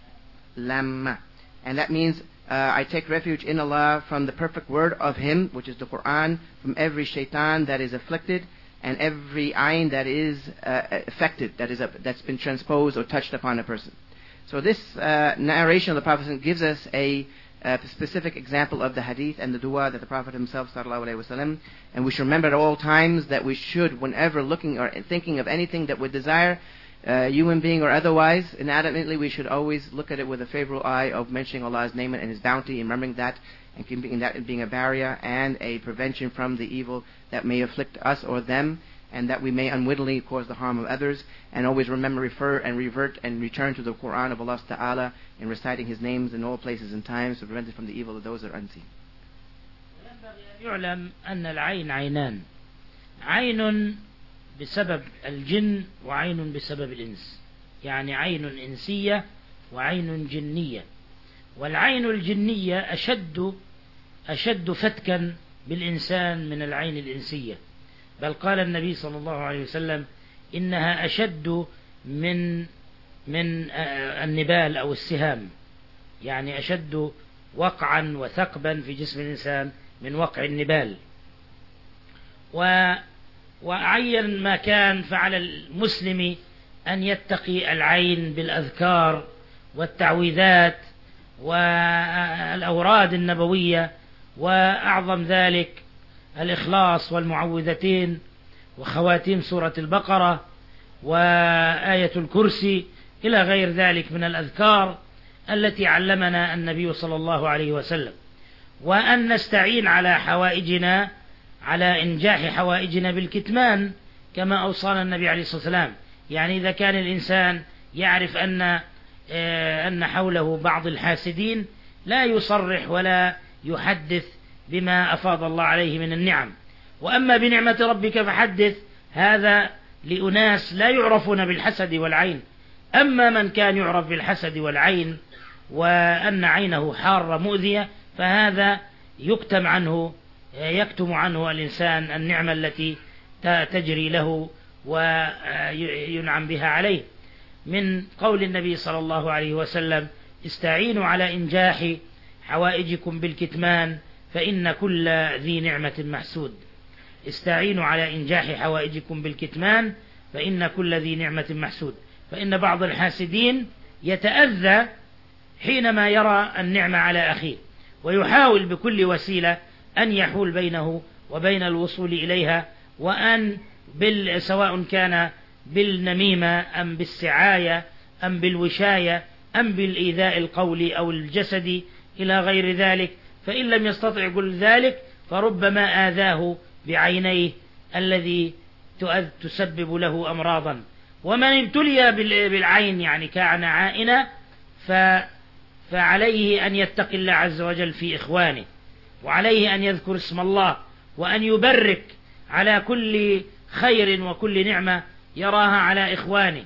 lama, and that means I take refuge in Allah from the perfect word of Him, which is the Quran, from every shaitan that is afflicted, and every ayn that is affected, that's been transposed or touched upon a person. So this narration of the Prophet gives us a specific example of the hadith and the dua that the Prophet himself, sallallahu alaihi wasallam, and we should remember at all times that we should, whenever looking or thinking of anything that we desire, human being or otherwise, inadvertently, we should always look at it with a favorable eye of mentioning Allah's name and His bounty, and remembering that and keeping that being a barrier and a prevention from the evil that may afflict us or them, and that we may unwittingly cause the harm of others. And always remember, refer and revert and return to the Quran of Allah Ta'ala in reciting His names in all places and times to prevent it from the evil of those that are unseen. يعلم أن العين عينان عين بسبب الجن وعين بسبب الإنس، يعني عين إنسية وعين جنية. والعين الجنية أشد فتكا بالإنسان من العين الإنسية، بل قال النبي صلى الله عليه وسلم إنها أشد من النبال أو السهام، يعني أشد وقعا وثقبا في جسم الإنسان من وقع النبال. وعين ما كان، فعلى المسلم أن يتقي العين بالأذكار والتعويذات والأوراد النبوية، وأعظم ذلك الإخلاص والمعوذتين وخواتيم سورة البقرة وآية الكرسي إلى غير ذلك من الأذكار التي علمنا النبي صلى الله عليه وسلم. وأن نستعين على حوائجنا، على إنجاح حوائجنا بالكتمان كما أوصانا النبي عليه الصلاة والسلام. يعني إذا كان الإنسان يعرف أن حوله بعض الحاسدين لا يصرح ولا يحدث بما أفاض الله عليه من النعم. وأما بنعمة ربك فحدث، هذا لأناس لا يعرفون بالحسد والعين. أما من كان يعرف بالحسد والعين وأن عينه حارة مؤذية، فهذا يكتم عنه الإنسان النعمة التي تجري له وينعم بها عليه. من قول النبي صلى الله عليه وسلم: استعينوا على إنجاح حوائجكم بالكتمان فإن كل ذي نعمة محسود. استعينوا على إنجاح حوائجكم بالكتمان فإن كل ذي نعمة محسود. فإن بعض الحاسدين يتأذى حينما يرى النعمة على أخيه، ويحاول بكل وسيلة أن يحول بينه وبين الوصول إليها، وأن سواء كان بالنميمة أم بالسعاية أم بالوشاية أم بالإيذاء القولي أو الجسدي إلى غير ذلك. فإن لم يستطع كل ذلك فربما آذاه بعينيه الذي تسبب له أمراضا. ومن ابتلي بالعين يعني كان عائنا فعليه أن يتقي الله عز وجل في إخوانه، وعليه أن يذكر اسم الله، وأن يبرك على كل خير وكل نعمة يراها على إخوانه،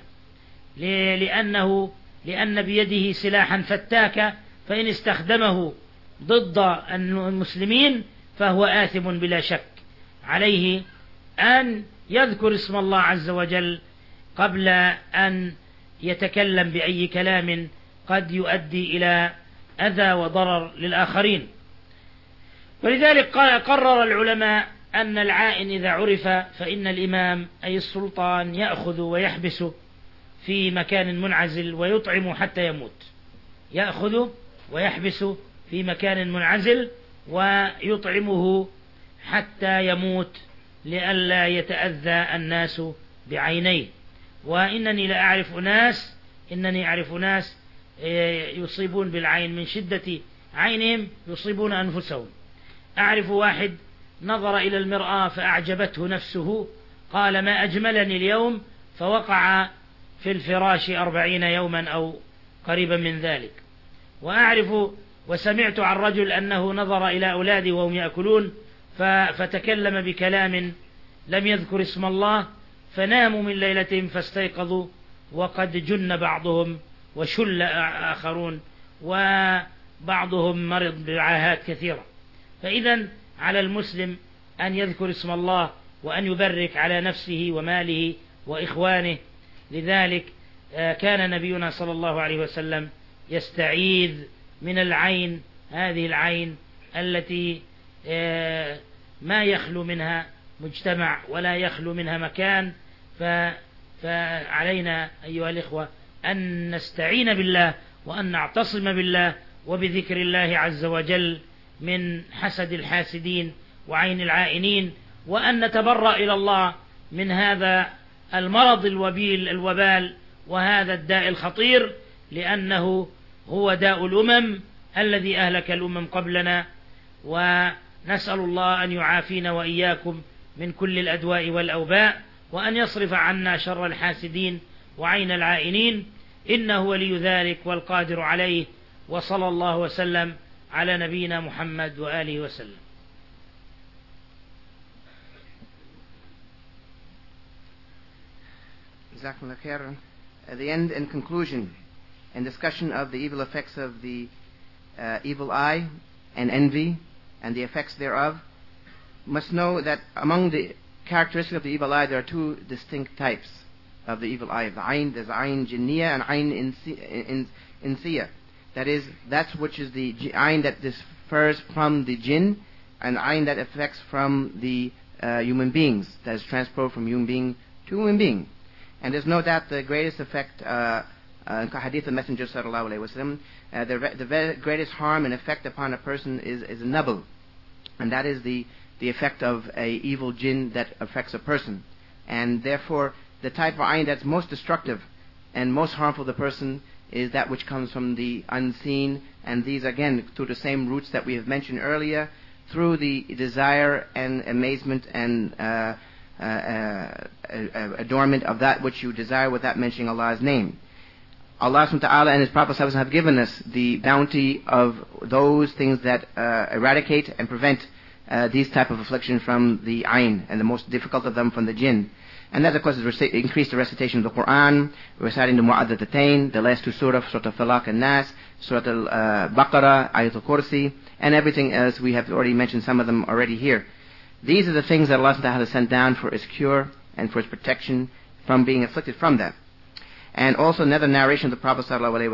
لأن بيده سلاحا فتاكا، فإن استخدمه ضد المسلمين فهو آثم بلا شك. عليه أن يذكر اسم الله عز وجل قبل أن يتكلم بأي كلام قد يؤدي إلى أذى وضرر للآخرين. ولذلك قرر العلماء أن العائن إذا عرف فإن الإمام أي السلطان يأخذ ويحبس في مكان منعزل ويطعم حتى يموت. يأخذ ويحبس في مكان منعزل ويطعمه حتى يموت لئلا يتأذى الناس بعينيه. وإنني أعرف ناس يصيبون بالعين من شدة عينهم يصيبون أنفسهم. أعرف واحد نظر إلى المرآة فأعجبته نفسه، قال: ما أجملني اليوم، فوقع في الفراش 40 يوما أو قريبا من ذلك. وسمعت عن رجل أنه نظر إلى أولاده وهم يأكلون فتكلم بكلام لم يذكر اسم الله، فناموا من ليلتهم فاستيقظوا وقد جن بعضهم وشل آخرون وبعضهم مرض بعاهات كثيرة. فإذا على المسلم أن يذكر اسم الله وأن يبرك على نفسه وماله وإخوانه. لذلك كان نبينا صلى الله عليه وسلم يستعيذ من العين، هذه العين التي ما يخلو منها مجتمع ولا يخلو منها مكان. فعلينا أيها الإخوة أن نستعين بالله وأن نعتصم بالله وبذكر الله عز وجل من حسد الحاسدين وعين العائنين، وأن نتبرأ إلى الله من هذا المرض الوبال وهذا الداء الخطير، لأنه هو داء الأمم الذي أهلك الأمم قبلنا. ونسأل الله أن يعافينا وإياكم من كل الأدواء والأوباء، وأن يصرف عنا شر الحاسدين وعين العائنين، إنه ولي ذلك والقادر عليه. وصلى الله وسلم على نبينا محمد وآله وسلم. Jazakumullah khairan. At the end and conclusion and discussion of the evil effects of the evil eye and envy and the effects thereof, must know that among the characteristics of the evil eye there are two distinct types of the evil eye. There's ayn jinniya and ayn insiya. That is, that which is the ayn that differs from the jinn, and ayn that affects from the human beings, that is transferred from human being to human being. And there's no doubt the greatest effect, in hadith of the Messenger sallallahu alaihi wasallam, the very greatest harm and effect upon a person is a nabl, and that is the effect of a evil jinn that affects a person. And therefore, the type of ayn that's most destructive and most harmful to the person is that which comes from the unseen, and these again through the same roots that we have mentioned earlier, through the desire and amazement and adornment of that which you desire without mentioning Allah's name. Allah subhanahu wa ta'ala and His Prophet have given us the bounty of those things that eradicate and prevent these type of affliction from the ayn, and the most difficult of them from the jinn. And that, of course, is increase the recitation of the Quran, reciting the Mu'addatatayn, the last two surah, Surah Al-Falaq and Nas, Surah Al-Baqarah, Ayatul Kursi, and everything else. We have already mentioned some of them already here. These are the things that Allah has sent down for His cure and for His protection from being afflicted from that. And also another narration of the Prophet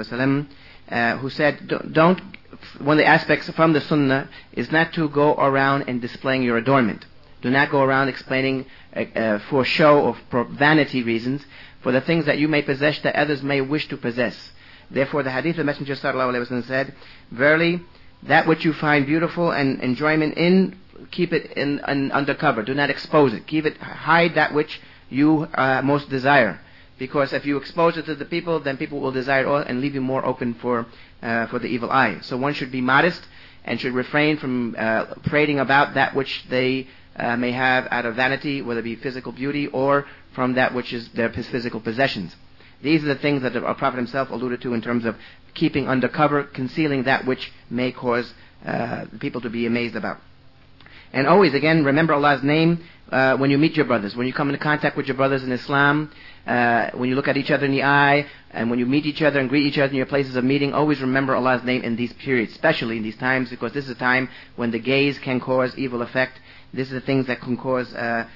ﷺ, who said, one of the aspects from the Sunnah is not to go around and displaying your adornment. Do not go around explaining for show or for vanity reasons, for the things that you may possess that others may wish to possess. Therefore, the hadith of the Messenger ﷺ said, verily, that which you find beautiful and enjoyment in, keep it in undercover. Do not expose it. Hide that which you most desire. Because if you expose it to the people, then people will desire it all and leave you more open for the evil eye. So one should be modest and should refrain from prating about that which they may have out of vanity, whether it be physical beauty or from that which is their physical possessions. These are the things that our Prophet himself alluded to in terms of keeping undercover, concealing that which may cause people to be amazed about. And always, again, remember Allah's name when you meet your brothers, when you come into contact with your brothers in Islam, when you look at each other in the eye, and when you meet each other and greet each other in your places of meeting, always remember Allah's name in these periods, especially in these times, because this is a time when the gaze can cause evil effect. This is the things that can cause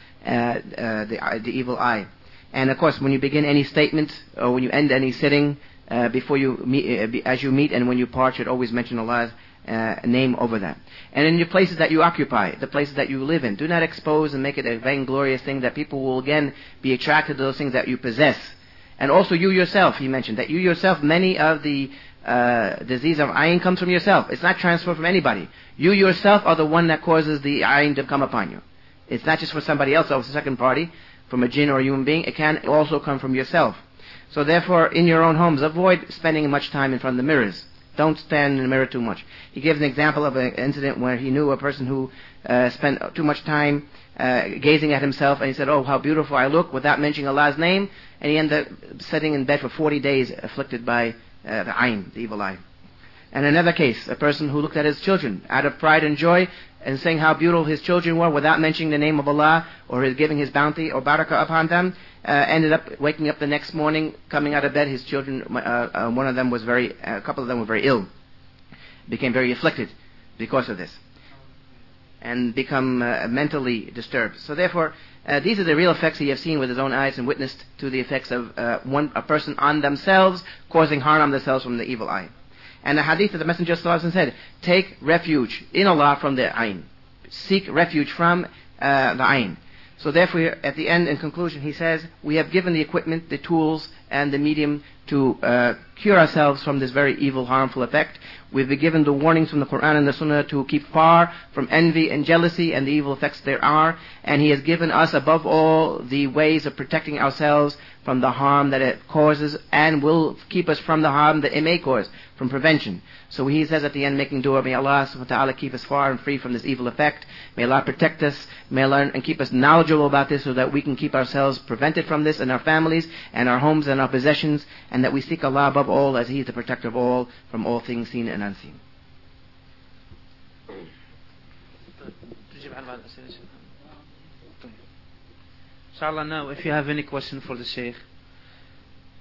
the evil eye. And of course, when you begin any statement, or when you end any sitting, before you meet, as you meet and when you part, should always mention Allah's name over that. And in your places that you occupy, the places that you live in, do not expose and make it a vainglorious thing that people will again be attracted to those things that you possess. And also you yourself, he mentioned, that you yourself, many of the disease of ayn comes from yourself. It's not transferred from anybody. You yourself are the one that causes the ayn to come upon you. It's not just for somebody else or a second party, from a jinn or a human being. It can also come from yourself. So therefore, in your own homes, avoid spending much time in front of the mirrors. Don't stand in the mirror too much. He gives an example of an incident where he knew a person who spent too much time gazing at himself, and he said, "Oh, how beautiful I look," without mentioning Allah's name, and he ended up sitting in bed for 40 days afflicted by the ayn, the evil eye. And another case, a person who looked at his children out of pride and joy and saying how beautiful his children were without mentioning the name of Allah or his giving his bounty or barakah upon them, ended up waking up the next morning, coming out of bed, his children, one of them was a couple of them were very ill, became very afflicted because of this, and become mentally disturbed. So therefore, these are the real effects he has seen with his own eyes and witnessed to the effects of a person on themselves, causing harm on themselves from the evil eye. And the hadith of the Messenger ﷺ said, take refuge in Allah from the ayn. Seek refuge from the ayn. So therefore, at the end and conclusion, he says, we have given the equipment, the tools, and the medium to cure ourselves from this very evil, harmful effect. We've been given the warnings from the Quran and the Sunnah to keep far from envy and jealousy and the evil effects there are. And he has given us, above all, the ways of protecting ourselves from the harm that it causes, and will keep us from the harm that it may cause, from prevention. So he says at the end, making dua, may Allah subhanahu wa ta'ala keep us far and free from this evil effect. May Allah protect us, may Allah and keep us knowledgeable about this so that we can keep ourselves prevented from this and our families and our homes and our possessions, and that we seek Allah above all, as He is the protector of all, from all things seen and unseen. Inshallah, now if you have any question for the Shaykh,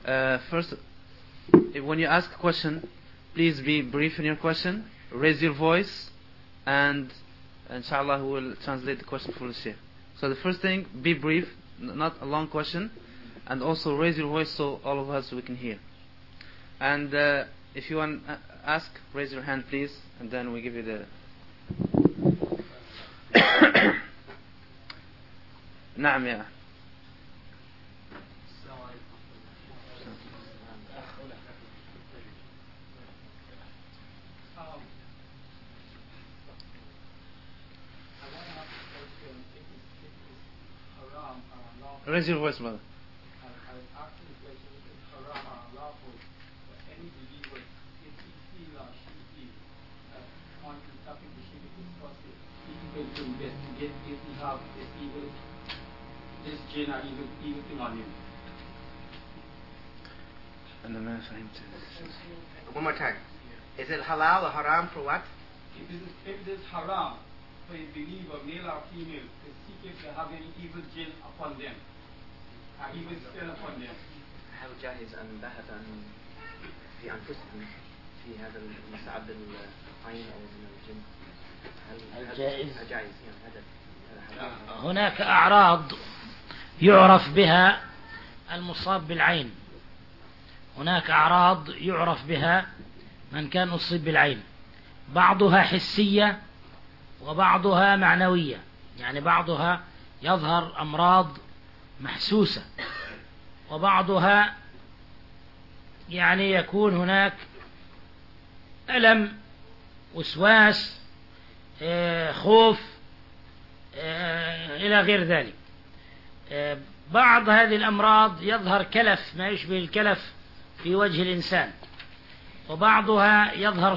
First, when you ask a question, please be brief in your question, raise your voice, and inshallah we will translate the question for the Sheikh. So the first thing, be brief, not a long question, and also raise your voice so all of us we can hear. And if you want to ask, raise your hand please, and then we give you the... نعم يا Raise your voice, brother. I was asking the question, is it haram or unlawful for any believer, if he feel or she feel that on the topic we should be discussing, if he going to investigate if he have this evil, this jinn or evil thing on him? One more time. Is it halal or haram for what? If it is haram for a believer, male or female, to seek if they have any evil jinn upon them, or evil spell upon them. هل جائز أن بحث عن في أنفسهم في هذا المساعد العين أو من الجن؟ هل جائز؟ جائز هذا هناك أعراض يعرف بها المصاب بالعين. هناك أعراض يعرف بها من كان أصيب بالعين، بعضها حسية وبعضها معنوية، يعني بعضها يظهر أمراض محسوسة، وبعضها يعني يكون هناك ألم، وسواس، خوف، إلى غير ذلك. بعض هذه الأمراض يظهر كلف، ما يشبه الكلف في وجه الإنسان، وبعضها يظهر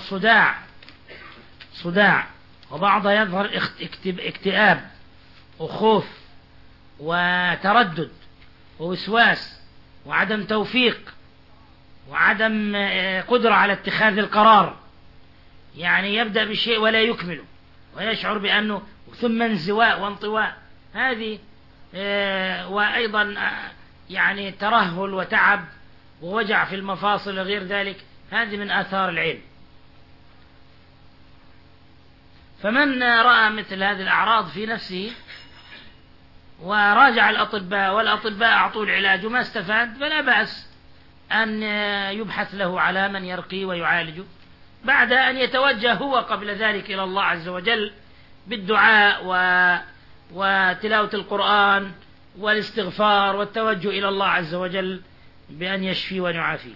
صداع، وبعضها يظهر اكتئاب وخوف وتردد ووسواس وعدم توفيق وعدم قدرة على اتخاذ القرار، يعني يبدأ بشيء ولا يكمله ويشعر بأنه ثم انزواء وانطواء، هذه وأيضا يعني ترهل وتعب ووجع في المفاصل وغير ذلك، هذه من آثار العين. فمن رأى مثل هذه الأعراض في نفسه وراجع الأطباء والأطباء أعطوا العلاج وما استفاد، فلا بأس أن يبحث له على من يرقي ويعالجه، بعد أن يتوجه هو قبل ذلك إلى الله عز وجل بالدعاء وتلاوة القرآن والاستغفار والتوجه إلى الله عز وجل بأن يشفي ويعافي.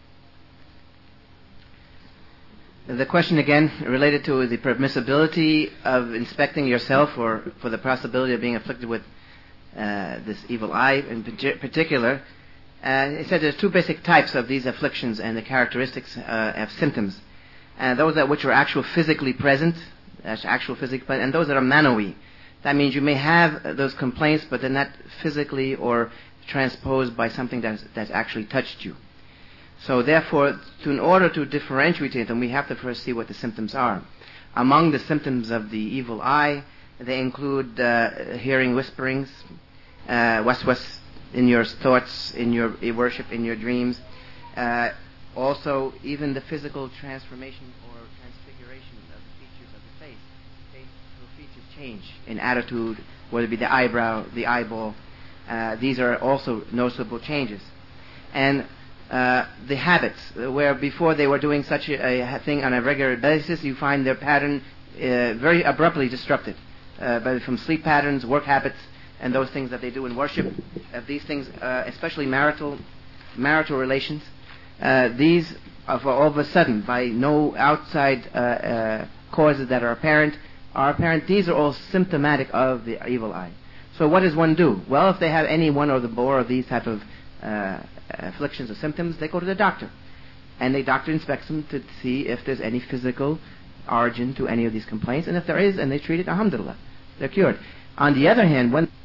The question again related to the permissibility of inspecting yourself or for the possibility of being afflicted with this evil eye in particular. It said there's two basic types of these afflictions and the characteristics of symptoms. Those that which are actual physically present, and those that are manawi. That means you may have those complaints, but they're not physically or transposed by something that's actually touched you. So therefore, in order to differentiate them, we have to first see what the symptoms are. Among the symptoms of the evil eye, they include hearing whisperings, waswas in your thoughts, in your worship, in your dreams. Also, even the physical transformation or transfiguration of the features of the face. Facial features change in attitude, whether it be the eyebrow, the eyeball. These are also noticeable changes. And the habits, where before they were doing such a thing on a regular basis, you find their pattern very abruptly disrupted, from sleep patterns, work habits, and those things that they do in worship. These things, especially marital relations, these all of a sudden, by no outside causes that are apparent, these are all symptomatic of the evil eye. So what does one do? Well, if they have any one or the more of these type of afflictions or symptoms, they go to the doctor, and the doctor inspects them to see if there's any physical origin to any of these complaints, and if there is, and they treat it, alhamdulillah, they're cured. On the other hand, when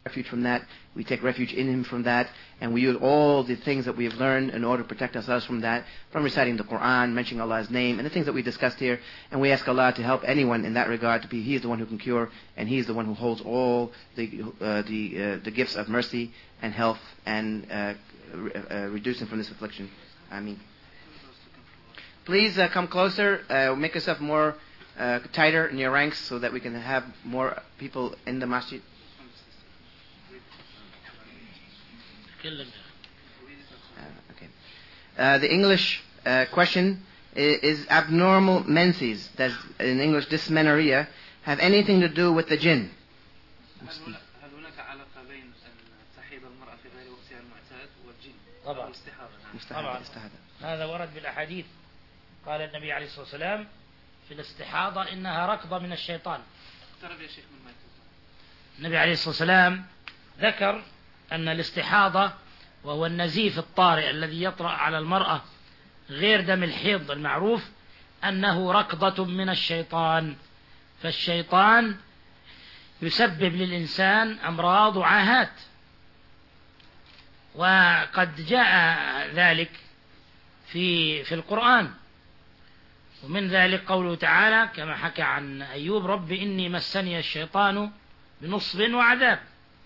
refuge from that. We take refuge in Him from that. And we use all the things that we have learned in order to protect ourselves from that, from reciting the Quran, mentioning Allah's name, and the things that we discussed here. And we ask Allah to help anyone in that regard. He is the one who can cure, and He is the one who holds all the gifts of mercy and health and reducing from this affliction. Ameen. Please come closer. Make yourself more tighter in your ranks so that we can have more people in the masjid. Okay. The English question is abnormal menses, that's in English dysmenorrhea, have anything to do with the jinn? طبعا هذا ورد بالأحاديث. قال النبي عليه الصلاة والسلام في الاستحاضة إنها ركضة من الشيطان. النبي عليه الصلاة والسلام ذكر أن الاستحاضة وهو النزيف الطارئ الذي يطرأ على المرأة غير دم الحيض المعروف أنه ركضة من الشيطان. فالشيطان يسبب للإنسان أمراض وعاهات، وقد جاء ذلك في القرآن، ومن ذلك قوله تعالى كما حكى عن أيوب: رب إني مسني الشيطان بنصب وعذاب.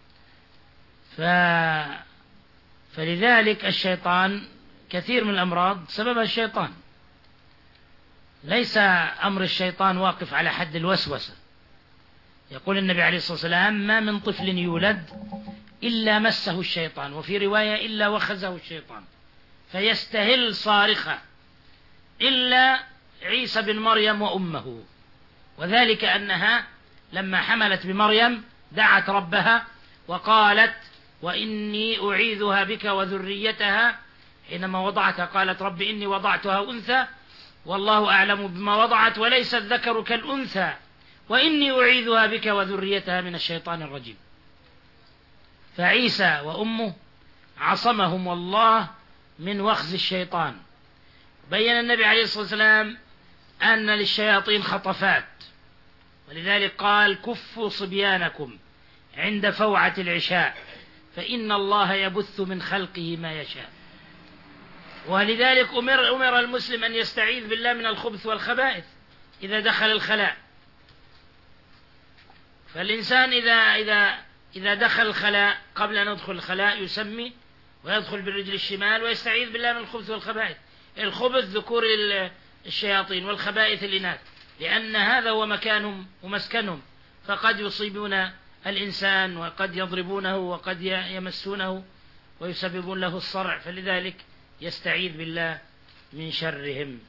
فلذلك الشيطان كثير من الأمراض سببها الشيطان. ليس أمر الشيطان واقف على حد الوسوسة. يقول النبي عليه الصلاة والسلام: ما من طفل يولد إلا مسه الشيطان، وفي رواية إلا وخزه الشيطان فيستهل صارخة، إلا عيسى بن مريم وأمه، وذلك أنها لما حملت بمريم دعت ربها وقالت: وإني أعيذها بك وذريتها. حينما وضعتها قالت: رب إني وضعتها أنثى والله أعلم بما وضعت وليس الذكر كالأنثى وإني أعيذها بك وذريتها من الشيطان الرجيم. فعيسى وأمه عصمهم الله من وخز الشيطان. بين النبي عليه الصلاة والسلام أن للشياطين خطفات، ولذلك قال: كفوا صبيانكم عند فوعة العشاء فإن الله يبث من خلقه ما يشاء. ولذلك أمر المسلم أن يستعيذ بالله من الخبث والخبائث إذا دخل الخلاء. فالإنسان إذا دخل الخلاء قبل أن يدخل الخلاء يسمي ويدخل بالرجل الشمال ويستعيذ بالله من الخبث والخبائث. الخبث ذكور الشياطين والخبائث الإناث، لأن هذا هو مكانهم ومسكنهم، فقد يصيبون الإنسان وقد يضربونه وقد يمسونه ويسببون له الصرع، فلذلك يستعيذ بالله من شرهم.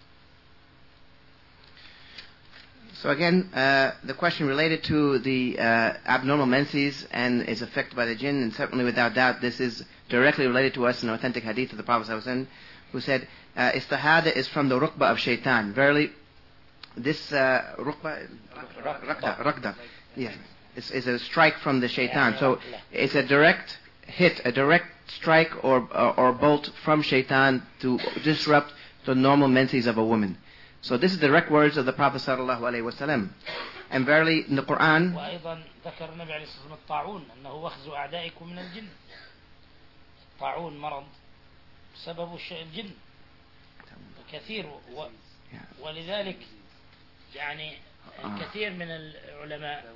So again, the question related to the abnormal menses and is affected by the jinn, and certainly without doubt this is directly related to us in an authentic hadith of the Prophet ﷺ, who said, istihada is from the rukbah of shaitan. Verily, this rukbah, rakda, yes, is a strike from the shaitan. So it's a direct hit, a direct strike or bolt from shaitan to disrupt the normal menses of a woman. So this is the direct words of the Prophet sallallahu alaihi wasallam. And verily in the Quran, وأيضا ذكر النبي عليه الصلاة والسلام الطاعون أنه وخز أعدائكم من الجن. الطاعون مرض سبب الجن كثير، ولذلك يعني الكثير من العلماء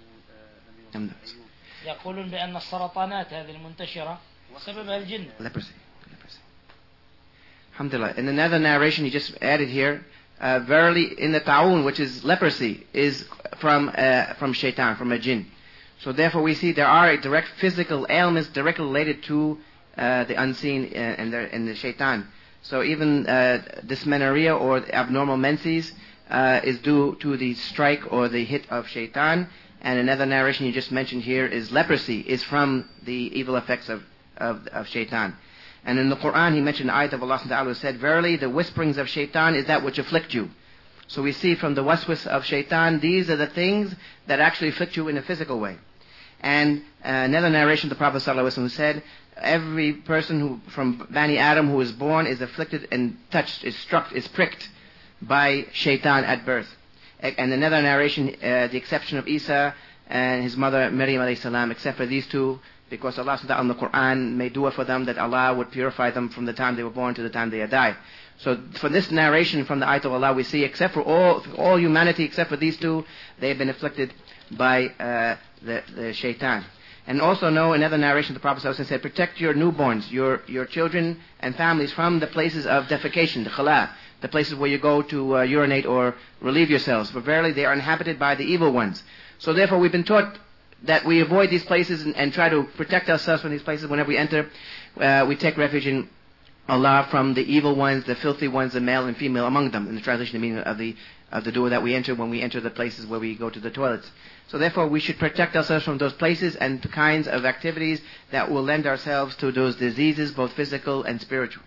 يقولون بأن السرطانات هذه المنتشرة سببها الجن. Leprosy. Alhamdulillah. In another narration he just added here, verily in the ta'un, which is leprosy, is from shaitan, from a jinn. So therefore we see there are direct physical ailments directly related to the unseen and the shaitan. So even dysmenorrhea or abnormal menses is due to the strike or the hit of shaitan. And another narration you just mentioned here is leprosy is from the evil effects of shaitan. And in the Quran he mentioned the ayat of Allah Ta'ala who said, verily the whisperings of shaitan is that which afflict you. So we see from the waswas of shaitan, these are the things that actually afflict you in a physical way. And another narration of the Prophet ﷺ who said, every person who from Bani Adam who is born is afflicted and touched, is struck, is pricked by shaitan at birth. And another narration, the exception of Isa, and his mother Maryam alayhi salam, except for these two, because Allah said in the Quran made dua for them that Allah would purify them from the time they were born to the time they had died. So from this narration from the ayat of Allah, we see except for all humanity, except for these two, they have been afflicted by the shaitan. And also know another narration, the Prophet ﷺ said, protect your newborns, your children and families from the places of defecation, the khala, the places where you go to urinate or relieve yourselves. For verily they are inhabited by the evil ones. So therefore we've been taught that we avoid these places and try to protect ourselves from these places whenever we enter. We take refuge in Allah from the evil ones, the filthy ones, the male and female among them. In the translation, the meaning of the door that we enter when we enter the places where we go to the toilets. So therefore we should protect ourselves from those places and the kinds of activities that will lend ourselves to those diseases, both physical and spiritual.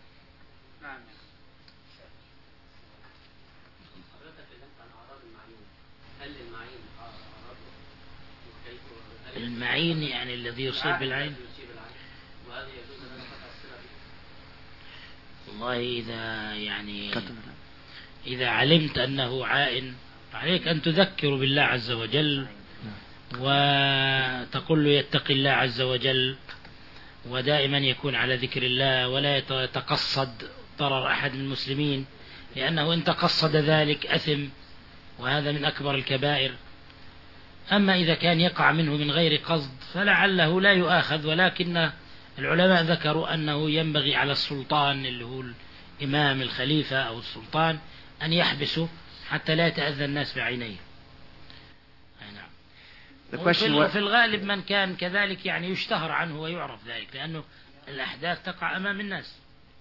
المعين يعني الذي يصيب بالعين. والله إذا علمت أنه عائن عليك أن تذكر بالله عز وجل وتقول له يتق الله عز وجل ودائما يكون على ذكر الله ولا يتقصد ضرر أحد من المسلمين، لأنه إن تقصد ذلك أثم، وهذا من أكبر الكبائر. أما إذا كان يقع منه من غير قصد فلعله لا يؤاخذ، ولكن العلماء ذكروا أنه ينبغي على السلطان اللي هو الإمام الخليفة أو السلطان أن يحبسه حتى لا يتأذى الناس بعينيه. في الغالب من كان كذلك يعني يشتهر عنه ويعرف ذلك، لأنه الأحداث تقع أمام الناس.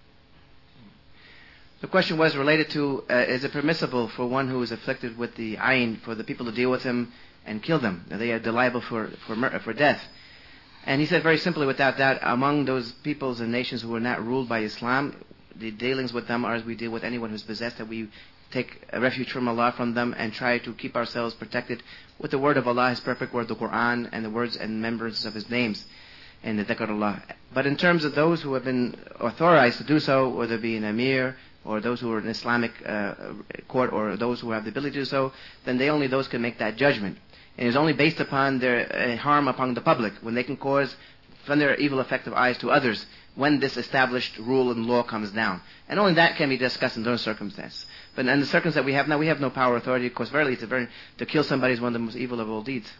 The question was related to, is it permissible for one who is afflicted with the ayn, for the people to deal with him and kill them? They are liable for death. And he said very simply without doubt, among those peoples and nations who are not ruled by Islam, the dealings with them are as we deal with anyone who's possessed, that we take refuge from Allah from them and try to keep ourselves protected with the word of Allah, His perfect word, the Quran, and the words and remembrance of His names and the dhikr Allah. But in terms of those who have been authorized to do so, whether it be an emir or those who are in Islamic court or those who have the ability to do so, then only those can make that judgment. And it's only based upon their harm upon the public, when they can cause from their evil effective eyes to others, when this established rule and law comes down. And only that can be discussed in those circumstances. But in the circumstances that we have now, we have no power or authority, because verily to kill somebody is one of the most evil of all deeds.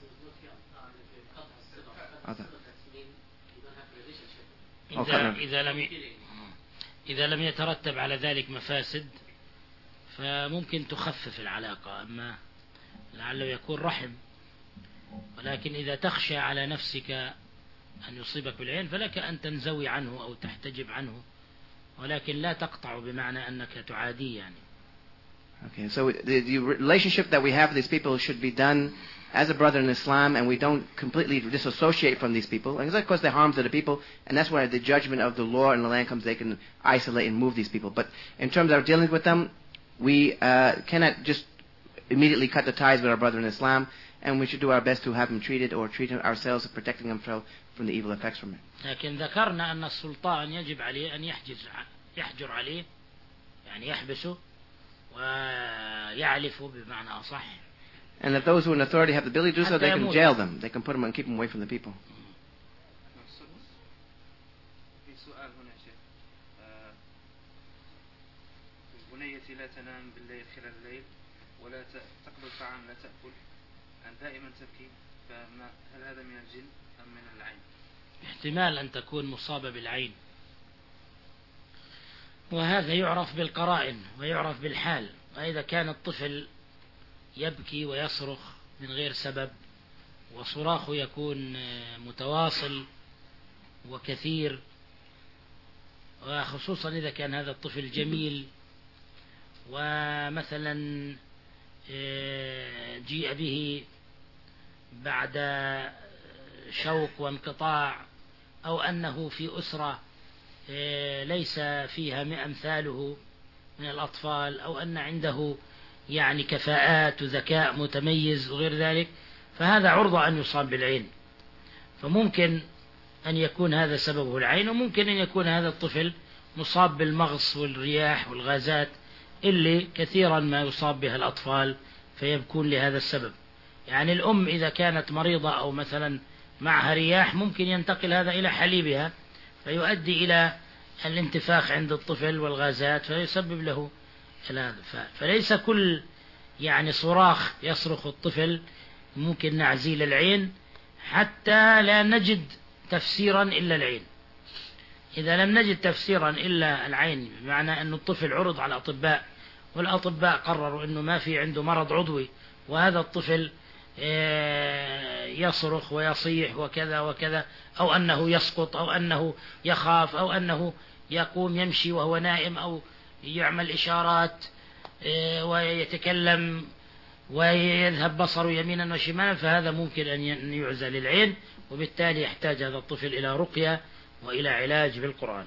إذا لم يترتب على ذلك مفاسد فممكن تخفف العلاقة، أما لعله يكون رحم. ولكن إذا تخشى على نفسك أن يصيبك بالعين فلك أن تنزوي عنه أو تحتجب عنه، ولكن لا تقطع بمعنى أنك تعادي يعني. Okay, so the relationship that we have with these people should be done as a brother in Islam, and we don't completely disassociate from these people. And of course they harm to the people, and that's where the judgment of the law in the land comes. They can isolate and move these people. But in terms of our dealings with them, we cannot just immediately cut the ties with our brother in Islam, and we should do our best to have him treated or treat ourselves, protecting him from the evil effects from it. لكن ذكرنا أن السلطان يجب عليه أن يحجر عليه، يعني يحبسه ويعلفه بمعنى أصح. And if those who are in authority have the ability to do so, they can jail them. They can put them and keep them away from the people. بنيتي لا تنام بالليل خلال الليل ولا تقبل طعام لا تأكل دائما تبكي، فهل هذا من الجن أم من العين؟ احتمال أن تكون مصابة بالعين، وهذا يعرف بالقرائن ويعرف بالحال. وإذا كان الطفل يبكي ويصرخ من غير سبب وصراخه يكون متواصل وكثير، وخصوصا إذا كان هذا الطفل جميل ومثلا جيء به بعد شوق وانقطاع، أو أنه في أسرة ليس فيها أمثاله من الأطفال، أو أن عنده يعني كفاءات وذكاء متميز وغير ذلك، فهذا عرضة أن يصاب بالعين. فممكن أن يكون هذا سببه العين، وممكن أن يكون هذا الطفل مصاب بالمغص والرياح والغازات اللي كثيرا ما يصاب بها الأطفال فيبكون لهذا السبب. يعني الأم إذا كانت مريضة أو مثلا معها رياح ممكن ينتقل هذا إلى حليبها فيؤدي إلى الانتفاخ عند الطفل والغازات فيسبب له هذا. فليس كل يعني صراخ يصرخ الطفل ممكن نعزيل العين حتى لا نجد تفسيرا إلا العين. إذا لم نجد تفسيرا إلا العين بمعنى أن الطفل عرض على الأطباء والأطباء قرروا أنه ما في عنده مرض عضوي وهذا الطفل يصرخ ويصيح وكذا وكذا أو أنه يسقط أو أنه يخاف أو أنه يقوم يمشي وهو نائم أو يعمل إشارات ويتكلم ويذهب بصره يمينا وشمالا فهذا ممكن أن يعزل العين وبالتالي يحتاج هذا الطفل إلى رقية وإلى علاج بالقرآن.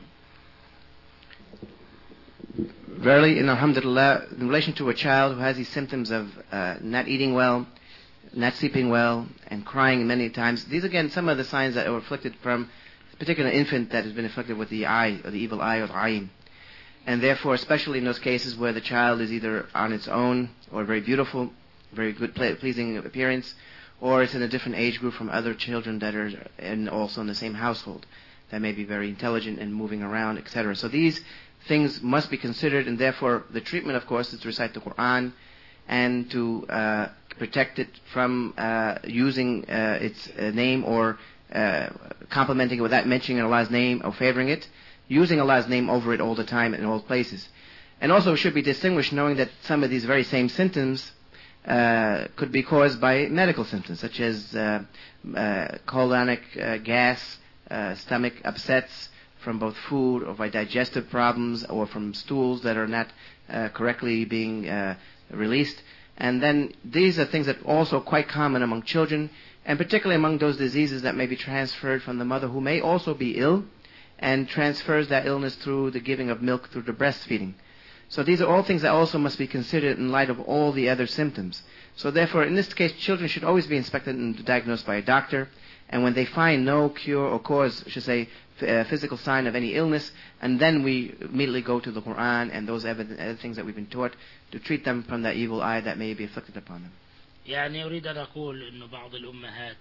Verily, in Alhamdulillah, in relation to a child who has these symptoms of not eating well, not sleeping well, and crying many times, these again some of the signs that are afflicted from a particular infant that has been afflicted with the eye, or the evil eye, or the ayn. And therefore, especially in those cases where the child is either on its own, or very beautiful, very good, pleasing appearance, or it's in a different age group from other children that are also in the same household, that may be very intelligent and moving around, etc. So these things must be considered, and therefore the treatment, of course, is to recite the Quran and to protect it from using its name or complimenting it without mentioning Allah's name or favoring it, using Allah's name over it all the time in all places. And also it should be distinguished knowing that some of these very same symptoms could be caused by medical symptoms such as colonic gas, stomach upsets from both food or by digestive problems or from stools that are not correctly being released. And then these are things that are also quite common among children, and particularly among those diseases that may be transferred from the mother who may also be ill and transfers that illness through the giving of milk through the breastfeeding. So these are all things that also must be considered in light of all the other symptoms. So therefore, in this case, children should always be inspected and diagnosed by a doctor, and when they find no cure or cause, I should say, physical sign of any illness, and then we immediately go to the Quran and those other things that we've been taught to treat them from that evil eye that may be afflicted upon them. يعني أريد أن أقول إنه بعض الأمهات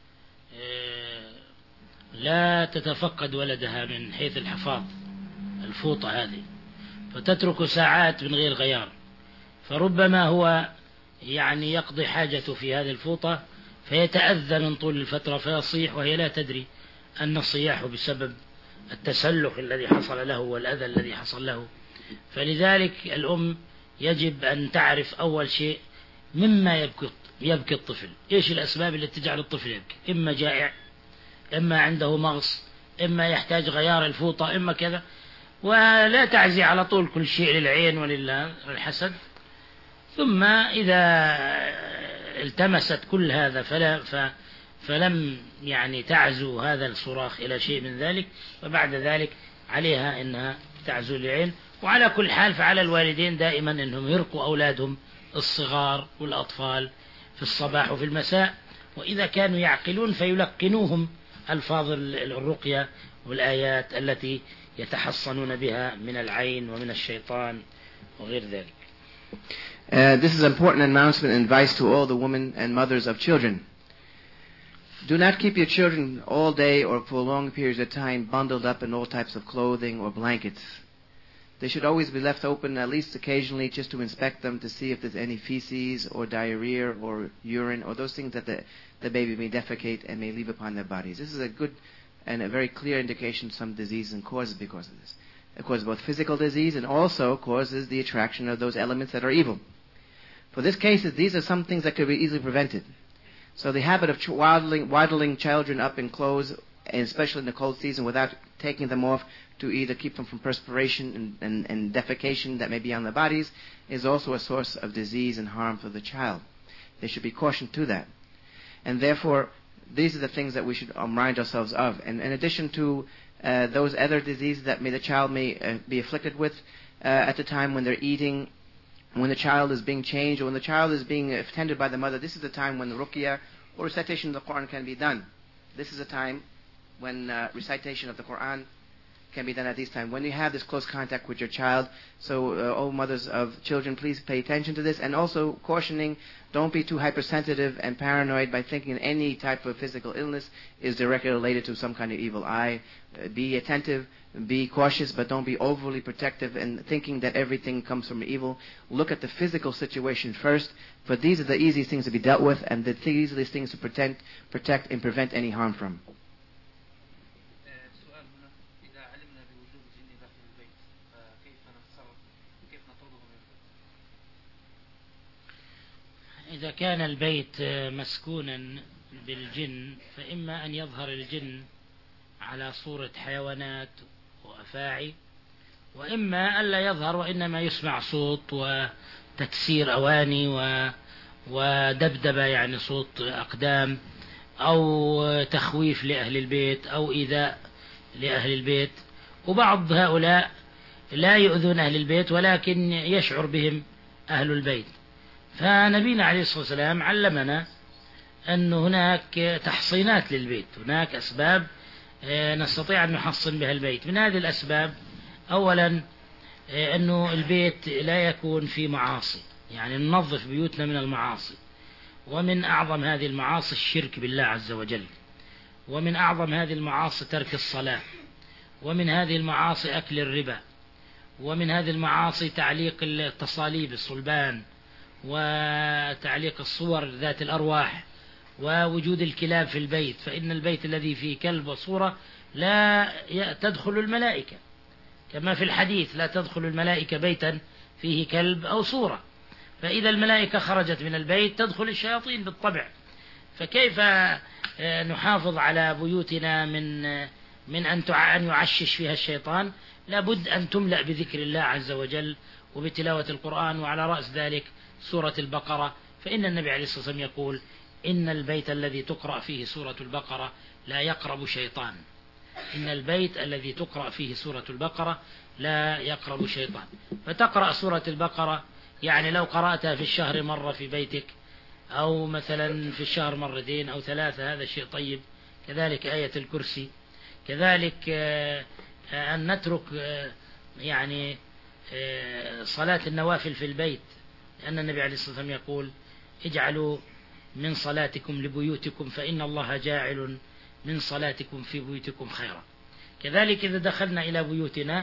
لا تتفقد ولدها من حيث الحفاظ الفوطة هذه فتترك ساعات من غير غيار، فربما هو يعني يقضي حاجته في هذه الفوطة فيتأذى من طول الفترة فيصيح وهي لا تدري أن الصياح بسبب التسلخ الذي حصل له والأذى الذي حصل له. فلذلك الأم يجب أن تعرف أول شيء مما يبكي الطفل، إيش الأسباب التي تجعل الطفل يبكي، إما جائع، إما عنده مغص، إما يحتاج غيار الفوطة، إما كذا، ولا تعزي على طول كل شيء للعين وللحسد. ثم إذا التمست كل هذا فلم يعني تعزو هذا الصراخ إلى شيء من ذلك، فبعد ذلك عليها أنها تعزو العين. وعلى كل حال فعلى الوالدين دائما أنهم يرقوا أولادهم الصغار والأطفال في الصباح وفي المساء، وإذا كانوا يعقلون فيلقنوهم ألفاظ الرقية والآيات التي يتحصنون بها من العين ومن الشيطان وغير ذلك. This is an important announcement and advice to all the women and mothers of children. Do not keep your children all day or for long periods of time bundled up in all types of clothing or blankets. They should always be left open at least occasionally just to inspect them to see if there's any feces or diarrhea or urine or those things that the baby may defecate and may leave upon their bodies. This is a good and a very clear indication of some disease and causes because of this. It causes both physical disease and also causes the attraction of those elements that are evil. For this case, these are some things that could be easily prevented. So the habit of waddling children up in clothes, and especially in the cold season, without taking them off to either keep them from perspiration and defecation that may be on their bodies, is also a source of disease and harm for the child. There should be caution to that. And therefore, these are the things that we should remind ourselves of. And in addition to those other diseases that the child may be afflicted with at the time when they're eating, when the child is being changed, or when the child is being tended by the mother, this is the time when the ruqyah or recitation of the Quran can be done. This is a time when recitation of the Quran can be done at these times. When you have this close contact with your child, so all mothers of children, please pay attention to this, and also cautioning, don't be too hypersensitive and paranoid by thinking any type of physical illness is directly related to some kind of evil eye. Be attentive, be cautious, but don't be overly protective and thinking that everything comes from evil. Look at the physical situation first, but these are the easiest things to be dealt with, and the easiest things to protect and prevent any harm from. إذا كان البيت مسكونا بالجن فإما أن يظهر الجن على صورة حيوانات وأفاعي، وإما ألا يظهر وإنما يسمع صوت وتكسير أواني ودبدبة، يعني صوت أقدام، أو تخويف لأهل البيت أو إيذاء لأهل البيت. وبعض هؤلاء لا يؤذون أهل البيت ولكن يشعر بهم أهل البيت. فنبينا عليه الصلاة والسلام علمنا أن هناك تحصينات للبيت، هناك أسباب نستطيع أن نحصن بها البيت. من هذه الأسباب أولا أنه البيت لا يكون في معاصي، يعني ننظف بيوتنا من المعاصي، ومن أعظم هذه المعاصي الشرك بالله عز وجل، ومن أعظم هذه المعاصي ترك الصلاة، ومن هذه المعاصي أكل الربا، ومن هذه المعاصي تعليق التصاليب الصلبان، وتعليق الصور ذات الأرواح، ووجود الكلاب في البيت، فإن البيت الذي فيه كلب وصورة لا تدخل الملائكة، كما في الحديث لا تدخل الملائكة بيتا فيه كلب أو صورة. فإذا الملائكة خرجت من البيت تدخل الشياطين بالطبع. فكيف نحافظ على بيوتنا من أن يعشش فيها الشيطان؟ لابد أن تملأ بذكر الله عز وجل وبتلاوة القرآن، وعلى رأس ذلك سورة البقرة، فإن النبي عليه الصلاة والسلام يقول إن البيت الذي تقرأ فيه سورة البقرة لا يقرب شيطان. إن البيت الذي تقرأ فيه سورة البقرة لا يقرب شيطان. فتقرأ سورة البقرة، يعني لو قرأتها في الشهر مرة في بيتك، أو مثلا في الشهر مرتين أو ثلاثة، هذا شيء طيب. كذلك آية الكرسي، كذلك أن نترك يعني صلاة النوافل في البيت، لأن النبي عليه الصلاة والسلام يقول اجعلوا من صلاتكم لبيوتكم فإن الله جاعل من صلاتكم في بيوتكم خيرا. كذلك إذا دخلنا إلى بيوتنا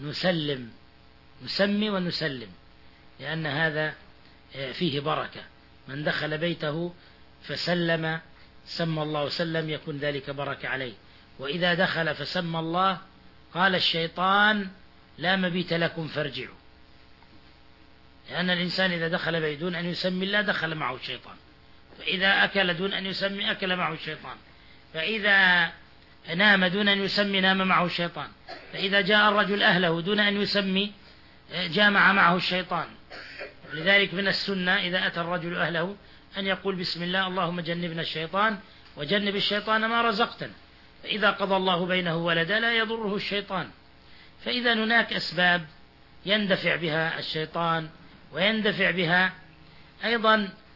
نسمي ونسلم، لأن هذا فيه بركة. من دخل بيته فسلم سمى الله وسلم يكون ذلك بركة عليه. وإذا دخل فسمى الله قال الشيطان لا مبيت لكم فارجعوا، لأن الإنسان إذا دخل بيت دون أن يسمي الله دخل معه الشيطان، فإذا أكل دون أن يسمي أكل معه الشيطان، فإذا نام دون أن يسمي نام معه الشيطان، فإذا جاء الرجل أهله دون أن يسمي جامع معه الشيطان. لذلك من السنة إذا أتى الرجل أهله أن يقول بسم الله اللهم جنبنا الشيطان وجنب الشيطان ما رزقتنا، فإذا قضى الله بينه ولدا لا يضره الشيطان. فإذا هناك أسباب يندفع بها الشيطان، ويندفع بها أيضا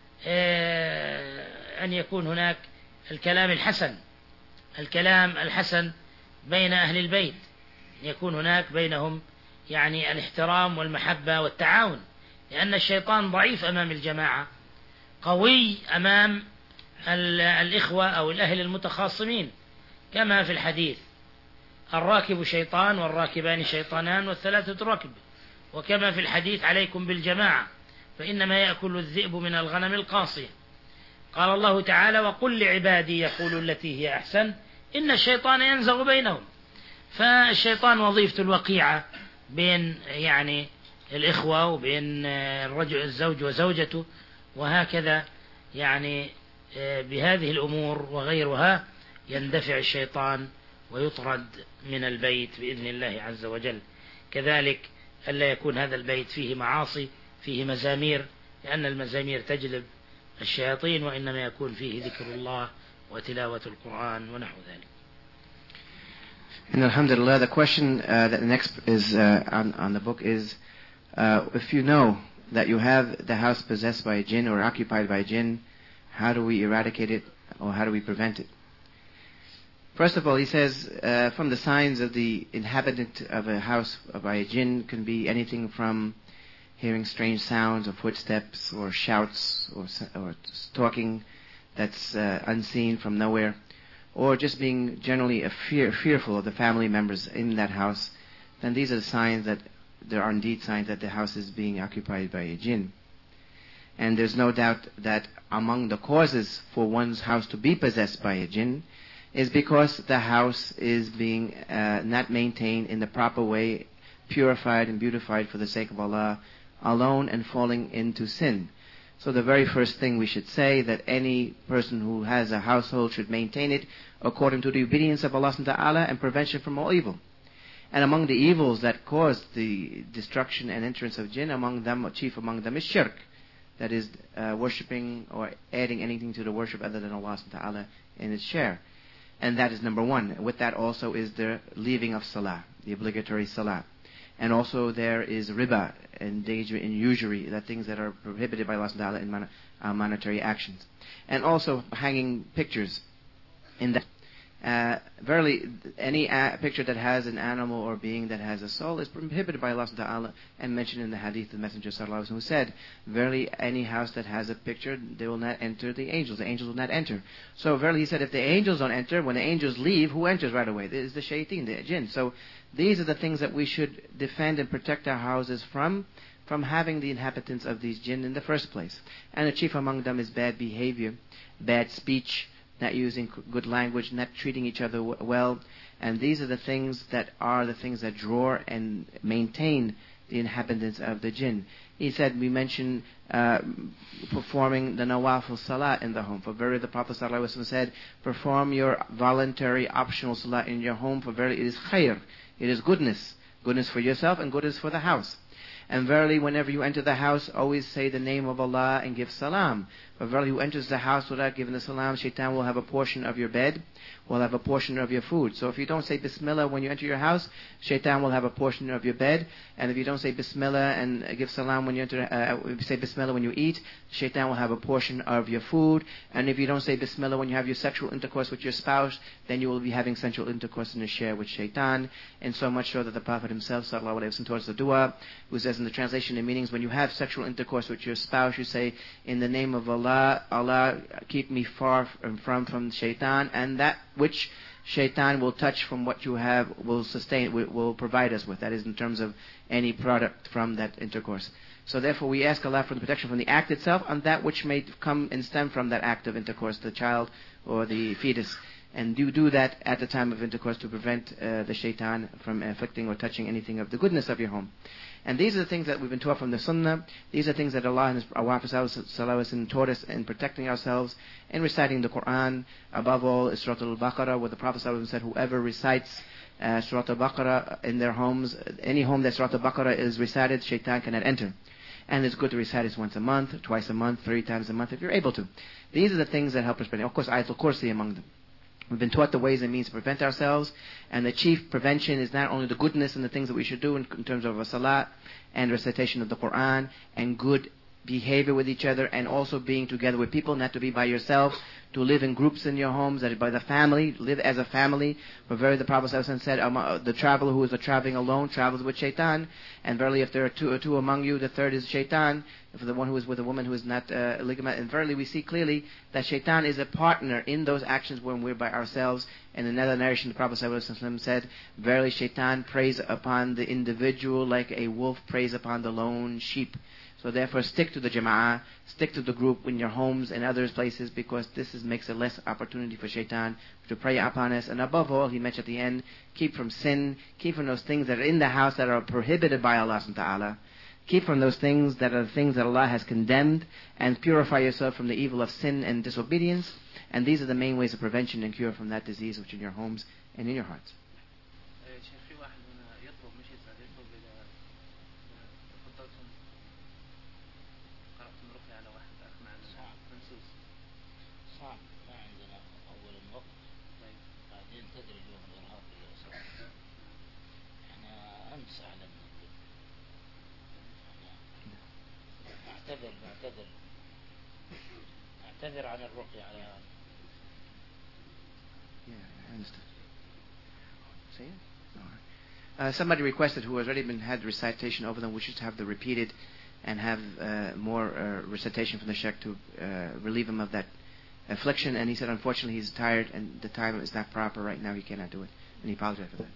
أن يكون هناك الكلام الحسن بين أهل البيت، يكون هناك بينهم يعني الاحترام والمحبة والتعاون، لأن الشيطان ضعيف أمام الجماعة، قوي أمام الإخوة أو الأهل المتخاصمين، كما في الحديث الراكب شيطان والراكبان شيطانان والثلاثة ركب، وكما في الحديث عليكم بالجماعة فإنما يأكل الذئب من الغنم القاصية. قال الله تعالى وقل لعبادي يقولوا التي هي أحسن إن الشيطان ينزغ بينهم. فالشيطان وظيفة الوقيعة بين يعني الإخوة وبين الزوج وزوجته، وهكذا يعني بهذه الأمور وغيرها يندفع الشيطان ويطرد من البيت بإذن الله عز وجل. كذلك ألا يكون هذا البيت فيه معاصي، فيه مزامير، لأن المزامير تجلب الشياطين، وإنما يكون فيه ذكر الله وتلاوة القرآن ونحو ذلك. And alhamdulillah, the question that next is on the book is, if you know that you have the house possessed by a jinn or occupied by a jinn, how do we eradicate it or how do we prevent it? First of all, he says from the signs of the inhabitant of a house by a jinn can be anything from hearing strange sounds or footsteps or shouts or talking that's unseen from nowhere, or just being generally fearful of the family members in that house. Then these are the signs that there are indeed signs that the house is being occupied by a jinn. And there's no doubt that among the causes for one's house to be possessed by a jinn is because the house is being not maintained in the proper way, purified and beautified for the sake of Allah alone, and falling into sin. So the very first thing we should say, that any person who has a household should maintain it according to the obedience of Allah subhanahu wa ta'ala and prevention from all evil. And among the evils that cause the destruction and entrance of jinn, chief among them is shirk. That is worshipping or adding anything to the worship other than Allah subhanahu wa ta'ala in its share. And that is number one. With that also is the leaving of salah, the obligatory salah. And also there is riba, engagement in usury, the things that are prohibited by Allah subhanahu wa ta'ala in monetary actions. And also hanging pictures in that. Verily, any picture that has an animal or being that has a soul is prohibited by Allah subhanahu wa ta'ala, and mentioned in the hadith of the Messenger sallallahu alaihi wasallam, who said, verily any house that has a picture, they will not enter the angels will not enter. So verily he said, if the angels don't enter, when the angels leave, who enters right away? It is the shaitan, the jinn. So these are the things that we should defend and protect our houses from having the inhabitants of these jinn in the first place. And the chief among them is bad behavior, bad speech, not using good language, not treating each other well. And these are the things that draw and maintain the inhabitants of the jinn. He said, we mentioned performing the nawafil salah in the home. For verily the Prophet ﷺ said, perform your voluntary optional salah in your home, for verily it is khair, it is goodness for yourself and goodness for the house. And verily, whenever you enter the house, always say the name of Allah and give salam. For verily, who enters the house without giving the salam, shaitan will have a portion of your bed, will have a portion of your food. So if you don't say Bismillah when you enter your house, shaitan will have a portion of your bed. And if you don't say Bismillah and give salam when you enter, if you say Bismillah when you eat, shaitan will have a portion of your food. And if you don't say Bismillah when you have your sexual intercourse with your spouse, then you will be having sexual intercourse in a share with shaitan. And so much so that the Prophet himself, sallallahu alaihi wasallam, towards the dua, who says in the translation and meanings, when you have sexual intercourse with your spouse, you say, in the name of Allah, Allah keep me far from shaitan, and that which shaitan will touch from what you have will sustain, will provide us with. That is in terms of any product from that intercourse. So therefore we ask Allah for the protection from the act itself and that which may come and stem from that act of intercourse, the child or the fetus. And do that at the time of intercourse to prevent the shaitan from afflicting or touching anything of the goodness of your home. And these are the things that we've been taught from the Sunnah. These are things that Allah and His Prophet taught us in protecting ourselves and reciting the Quran. Above all is Surah Al-Baqarah, where the Prophet said, whoever recites Surah Al-Baqarah in their homes, any home that Surah Al-Baqarah is recited, shaitan cannot enter. And it's good to recite it once a month, twice a month, 3 times a month if you're able to. These are the things that help us prevent. Of course, Ayatul Kursi among them. We've been taught the ways and means to prevent ourselves, and the chief prevention is not only the goodness and the things that we should do in terms of a salat and recitation of the Quran and good behavior with each other, and also being together with people, not to be by yourself, to live in groups in your homes, that by the family, live as a family. For verily the Prophet said, the traveler who is traveling alone travels with shaitan, and verily if there are two among you, the third is shaitan, for the one who is with a woman who is not ligament. And verily we see clearly that shaitan is a partner in those actions when we're by ourselves. And in another narration, the Prophet said, verily shaitan preys upon the individual like a wolf preys upon the lone sheep. So therefore stick to the jama'ah, stick to the group in your homes and other places, because this makes a less opportunity for shaitan to prey upon us. And above all, he mentioned at the end, keep from sin, keep from those things that are in the house that are prohibited by Allah subhanahu wa ta'ala. Keep from those things that are the things that Allah has condemned, and purify yourself from the evil of sin and disobedience. And these are the main ways of prevention and cure from that disease which in your homes and in your hearts. اعتذر عن الرقية على understood. Say it? All right. Somebody requested who has already had recitation over them, we should have the repeated and have more recitation from the Sheikh to relieve him of that affliction. And he said, unfortunately, he's tired and the time is not proper right now. He cannot do it. And he apologized for that.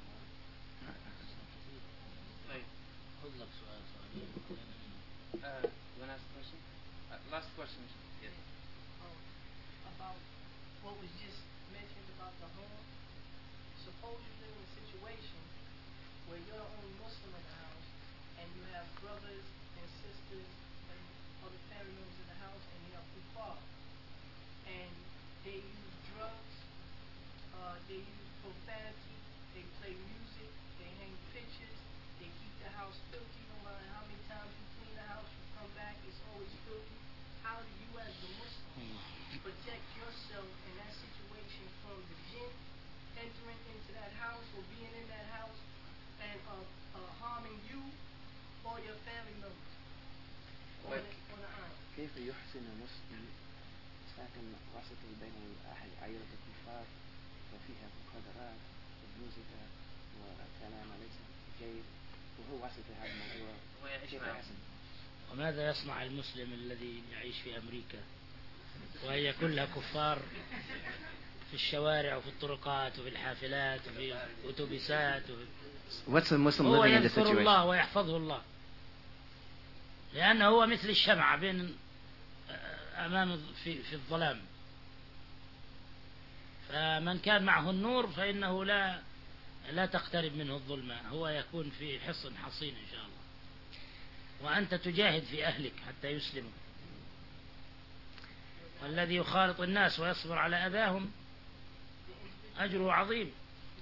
Last question. Yes. About what was just mentioned about the home. Suppose you're in a situation where you're the only Muslim in the house and you have brothers and sisters and other family members in the house and they are kuffar. And they use drugs, they use profanity, they play music, they hang pictures, they keep the house filthy. No matter how many times you clean the house, you come back, it's always filthy. How do you as the Muslim protect yourself in that situation from the jinn entering into that house or being in that house and harming you or your family members on the island? كيف يحسن المسلم ساكن وسط بين عائلة الكفار وفيها مخدرات وموسيقى وكلام ليس جيد وهو وسط هذا الموضوع كيف يحسن؟ وماذا يصنع المسلم الذي يعيش في أمريكا وهي كلها كفار في الشوارع وفي الطرقات وفي الحافلات وفي الأتوبيسات What's the Muslim هو living in this يذكر situation? الله ويحفظه الله لأنه هو مثل الشمعة بين أمام في الظلام فمن كان معه النور فإنه لا تقترب منه الظلمة هو يكون في حصن حصين إن شاء الله وأنت تجاهد في أهلك حتى يسلموا والذي يخالط الناس ويصبر على أذاهم أجره عظيم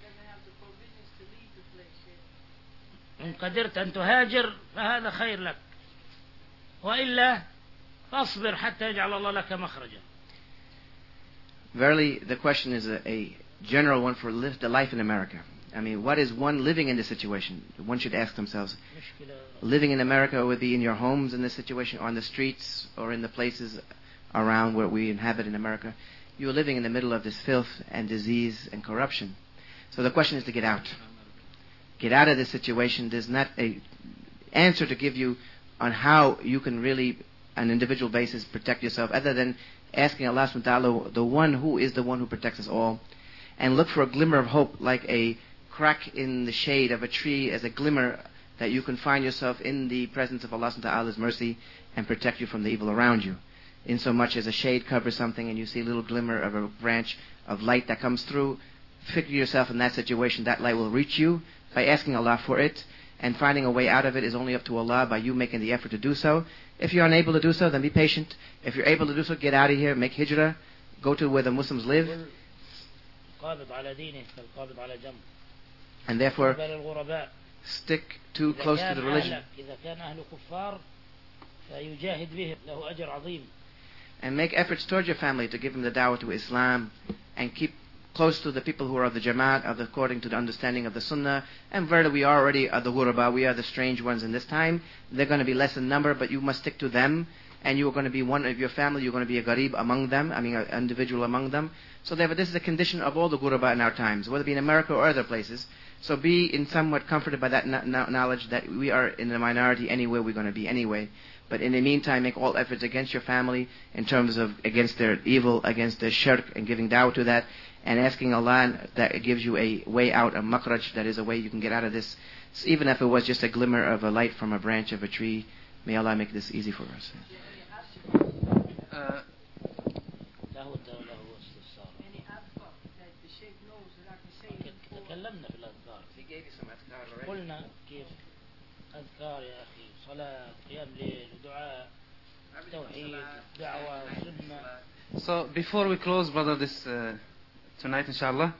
إن قدرت أن تهاجر فهذا خير لك وإلا فاصبر حتى يجعل الله لك مخرجا. Verily, the question is a general one for the life in America. I mean, what is one living in this situation? One should ask themselves, living in America, would be in your homes in this situation, on the streets, or in the places around where we inhabit in America. You are living in the middle of this filth and disease and corruption. So the question is to get out. Get out of this situation. There's not an answer to give you on how you can really, on an individual basis, protect yourself, other than asking Allah subhanahu wa ta'ala, the one who is the one who protects us all, and look for a glimmer of hope, like a crack in the shade of a tree as a glimmer that you can find yourself in the presence of Allah subhanahu wa ta'ala's mercy and protect you from the evil around you. In so much as a shade covers something and you see a little glimmer of a branch of light that comes through, figure yourself in that situation, that light will reach you by asking Allah for it, and finding a way out of it is only up to Allah by you making the effort to do so. If you're unable to do so, then be patient. If you're able to do so, get out of here, make hijrah, go to where the Muslims live. And therefore, stick too close to the religion. And make efforts towards your family to give them the da'wah to Islam, and keep close to the people who are of the Jamaat, according to the understanding of the Sunnah. And verily, we are already the Ghuraba, we are the strange ones in this time. They're going to be less in number, but you must stick to them. And you are going to be one of your family, you're going to be a Gharib among them, an individual among them. So therefore, this is a condition of all the Ghuraba in our times, whether it be in America or other places. So be in somewhat comforted by that knowledge that we are in the minority anywhere we're going to be anyway. But in the meantime, make all efforts against your family in terms of against their evil, against their shirk, and giving da'wah to that, and asking Allah that it gives you a way out, a makhraj, that is a way you can get out of this. So even if it was just a glimmer of a light from a branch of a tree, may Allah make this easy for us. تكلمنا في الأذكار قلنا كيف أذكار يا أخي صلاة قيام ليل ودعاء توحيد دعوة وسنة. So before we close, brother, this tonight inshallah,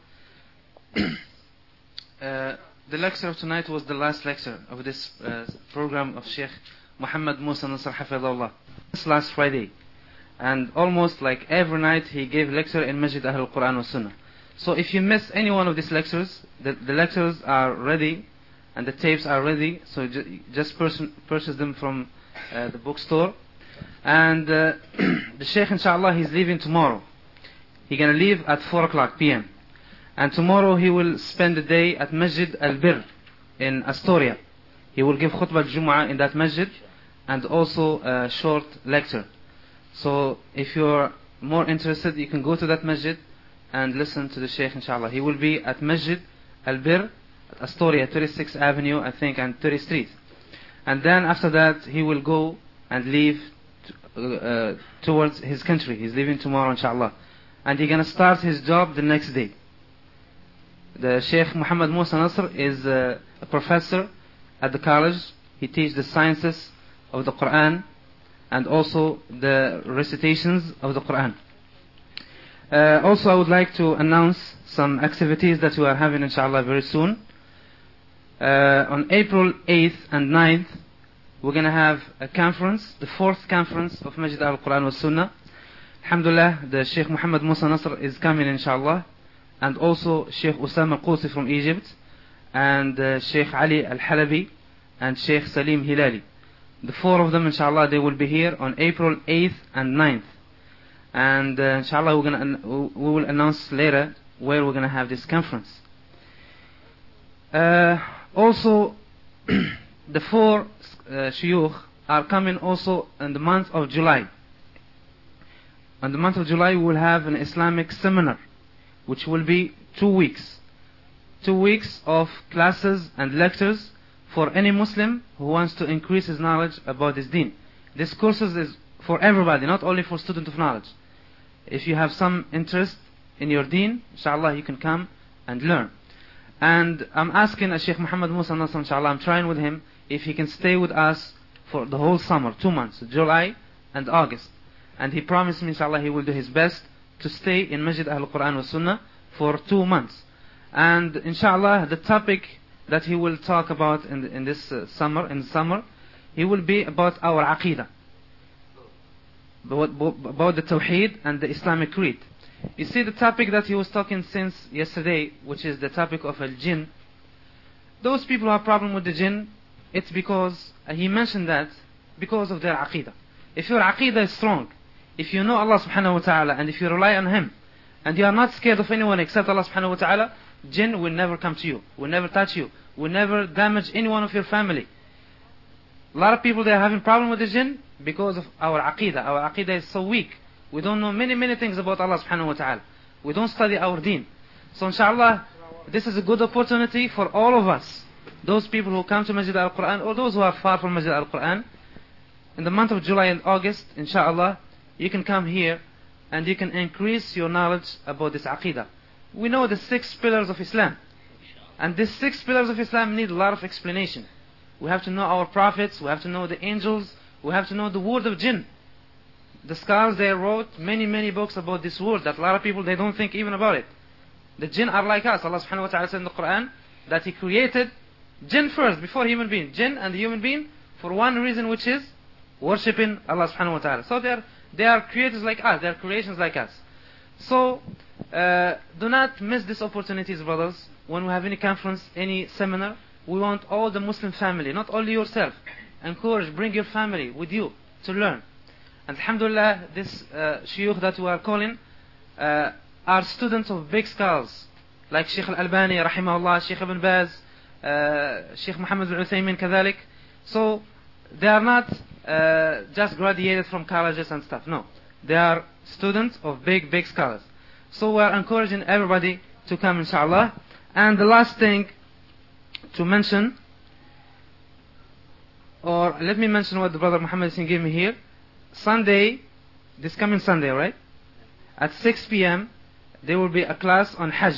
the lecture of tonight was the last lecture of this program of Sheikh Muhammad Musa Nasr Hafidhullah. This last Friday, and almost like every night he gave lecture in Masjid Ahl Quran wa Sunnah. So if you miss any one of these lectures, the lectures are ready and the tapes are ready, so just purchase them from the bookstore. And the Sheikh inshallah, he's leaving tomorrow. He's going to leave at 4 o'clock p.m. And tomorrow he will spend the day at Masjid Al-Bir in Astoria. He will give khutbah al-Jumu'ah in that masjid and also a short lecture. So if you're more interested, you can go to that masjid and listen to the Sheikh, inshallah. He will be at Masjid Al-Bir, Astoria, 36th Avenue, I think, and 30th Street. And then after that, he will go and leave towards his country. He's leaving tomorrow, inshallah. And he's going to start his job the next day. The Sheikh Muhammad Musa Nasr is a professor at the college. He teaches the sciences of the Quran and also the recitations of the Quran. Also, I would like to announce some activities that we are having, inshallah, very soon. On April 8th and 9th, we're going to have a conference, the 4th conference of Masjid Al-Quran wa Sunnah. Alhamdulillah, the Sheikh Muhammad Musa Nasr is coming, inshallah. And also Sheikh Usama Al-Qusi from Egypt. And Sheikh Ali Al-Halabi and Sheikh Salim Hilali. The 4 of them, inshallah, they will be here on April 8th and 9th. And inshallah, we will announce later where we're going to have this conference. Also, the 4 shuyukh are coming also in the month of July. In the month of July, we will have an Islamic seminar, which will be 2 weeks. 2 weeks of classes and lectures for any Muslim who wants to increase his knowledge about his deen. This course is for everybody, not only for students of knowledge. If you have some interest in your deen, inshallah, you can come and learn. And I'm asking Sheikh Muhammad Musa Nasr, inshallah, I'm trying with him if he can stay with us for the whole summer, 2 months, July and August. And he promised me, inshallah, he will do his best to stay in Masjid Al-Quran wa Sunnah for 2 months. And inshallah, the topic that he will talk about in this summer, he will be about our Aqidah, about the Tawheed and the Islamic creed. You see, the topic that he was talking since yesterday, which is the topic of Al-Jinn, those people who have problem with the Jinn, it's because, he mentioned that, because of their Aqidah. If your Aqidah is strong, if you know Allah subhanahu wa ta'ala, and if you rely on Him, and you are not scared of anyone except Allah subhanahu wa ta'ala, Jinn will never come to you, will never touch you, will never damage any one of your family. A lot of people, they are having problem with the Jinn because of our Aqidah. Our Aqidah is so weak. We don't know many things about Allah subhanahu wa ta'ala. We don't study our deen. So inshallah, this is a good opportunity for all of us. Those people who come to Masjid Al-Quran, or those who are far from Masjid Al-Quran, in the month of July and August, inshallah, you can come here and you can increase your knowledge about this Aqidah. We know the 6 pillars of Islam. And these 6 pillars of Islam need a lot of explanation. We have to know our prophets, we have to know the angels, we have to know the word of Jinn. The scholars, they wrote many books about this word that a lot of people, they don't think even about it. The Jinn are like us. Allah subhanahu wa ta'ala said in the Quran that He created Jinn first, before human being. Jinn and the human being for one reason, which is worshipping Allah subhanahu wa ta'ala. So they are creators like us, they are creations like us. So do not miss these opportunities, brothers. When we have any conference, any seminar, we want all the Muslim family, not only yourself. Encourage, bring your family with you to learn. And alhamdulillah, this shuyukh that we are calling are students of big scholars, like Sheikh Al-Albani, rahimahullah, Sheikh Ibn Baz, Sheikh Muhammad Al-Uthaymin, kadhalik. So they are not just graduated from colleges and stuff. No, they are students of big scholars. So we are encouraging everybody to come, inshallah. And the last thing to mention, or let me mention what the brother Muhammad Sin gave me here. Sunday, this coming Sunday, right? At 6 p.m. there will be a class on Hajj.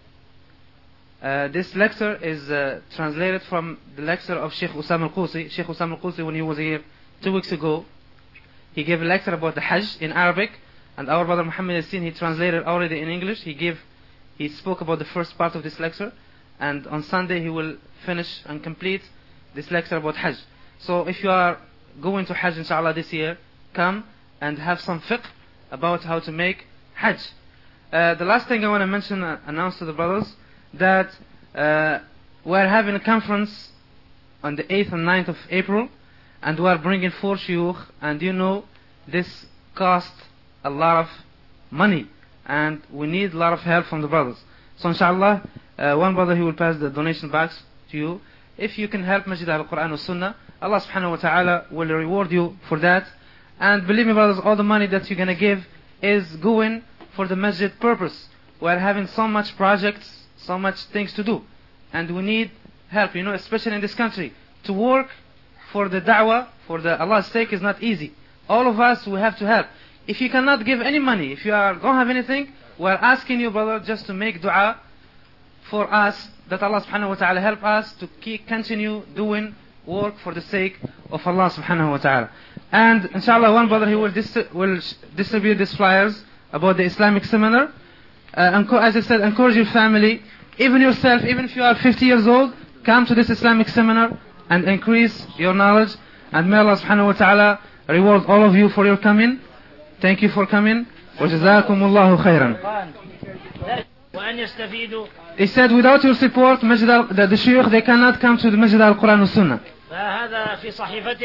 This lecture is translated from the lecture of Sheikh Usama Al-Qusi. Sheikh Usama Al-Qusi, when he was here 2 weeks ago, he gave a lecture about the Hajj in Arabic, and our brother Muhammad Yassin, he translated already in English. He spoke about the first part of this lecture, and on Sunday he will finish and complete this lecture about Hajj. So if you are going to Hajj, inshallah, this year, come and have some fiqh about how to make Hajj. The last thing I want to mention, announce to the brothers, that we are having a conference on the 8th and 9th of April, and we are bringing 4 shuyukh, and you know this costs a lot of money, and we need a lot of help from the brothers. So inshallah, one brother, he will pass the donation box to you. If you can help Masjid al-Quran wa Sunnah, Allah subhanahu wa ta'ala will reward you for that. And believe me brothers, all the money that you're going to give is going for the masjid purpose. We're having so much projects, so much things to do. And we need help, especially in this country. To work for the da'wah, for the Allah's sake is not easy. All of us, we have to help. If you cannot give any money, if you don't have anything, we're asking you, brother, just to make dua for us, that Allah subhanahu wa ta'ala help us to continue doing work for the sake of Allah subhanahu wa ta'ala. And inshallah, one brother, he will distribute these flyers about the Islamic seminar. As I said, encourage your family, even yourself, even if you are 50 years old, come to this Islamic seminar and increase your knowledge. And may Allah subhanahu wa ta'ala reward all of you for your coming. Thank you for coming. وَجَزَاكُمُ اللَّهُ خَيْرًا. He said, without your support, the shuyukh, they cannot come to the Masjid al-Quran wa Sunnah.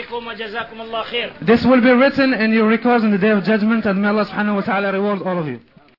This will be written in your records on the Day of Judgment, and may Allah subhanahu wa ta'ala reward all of you.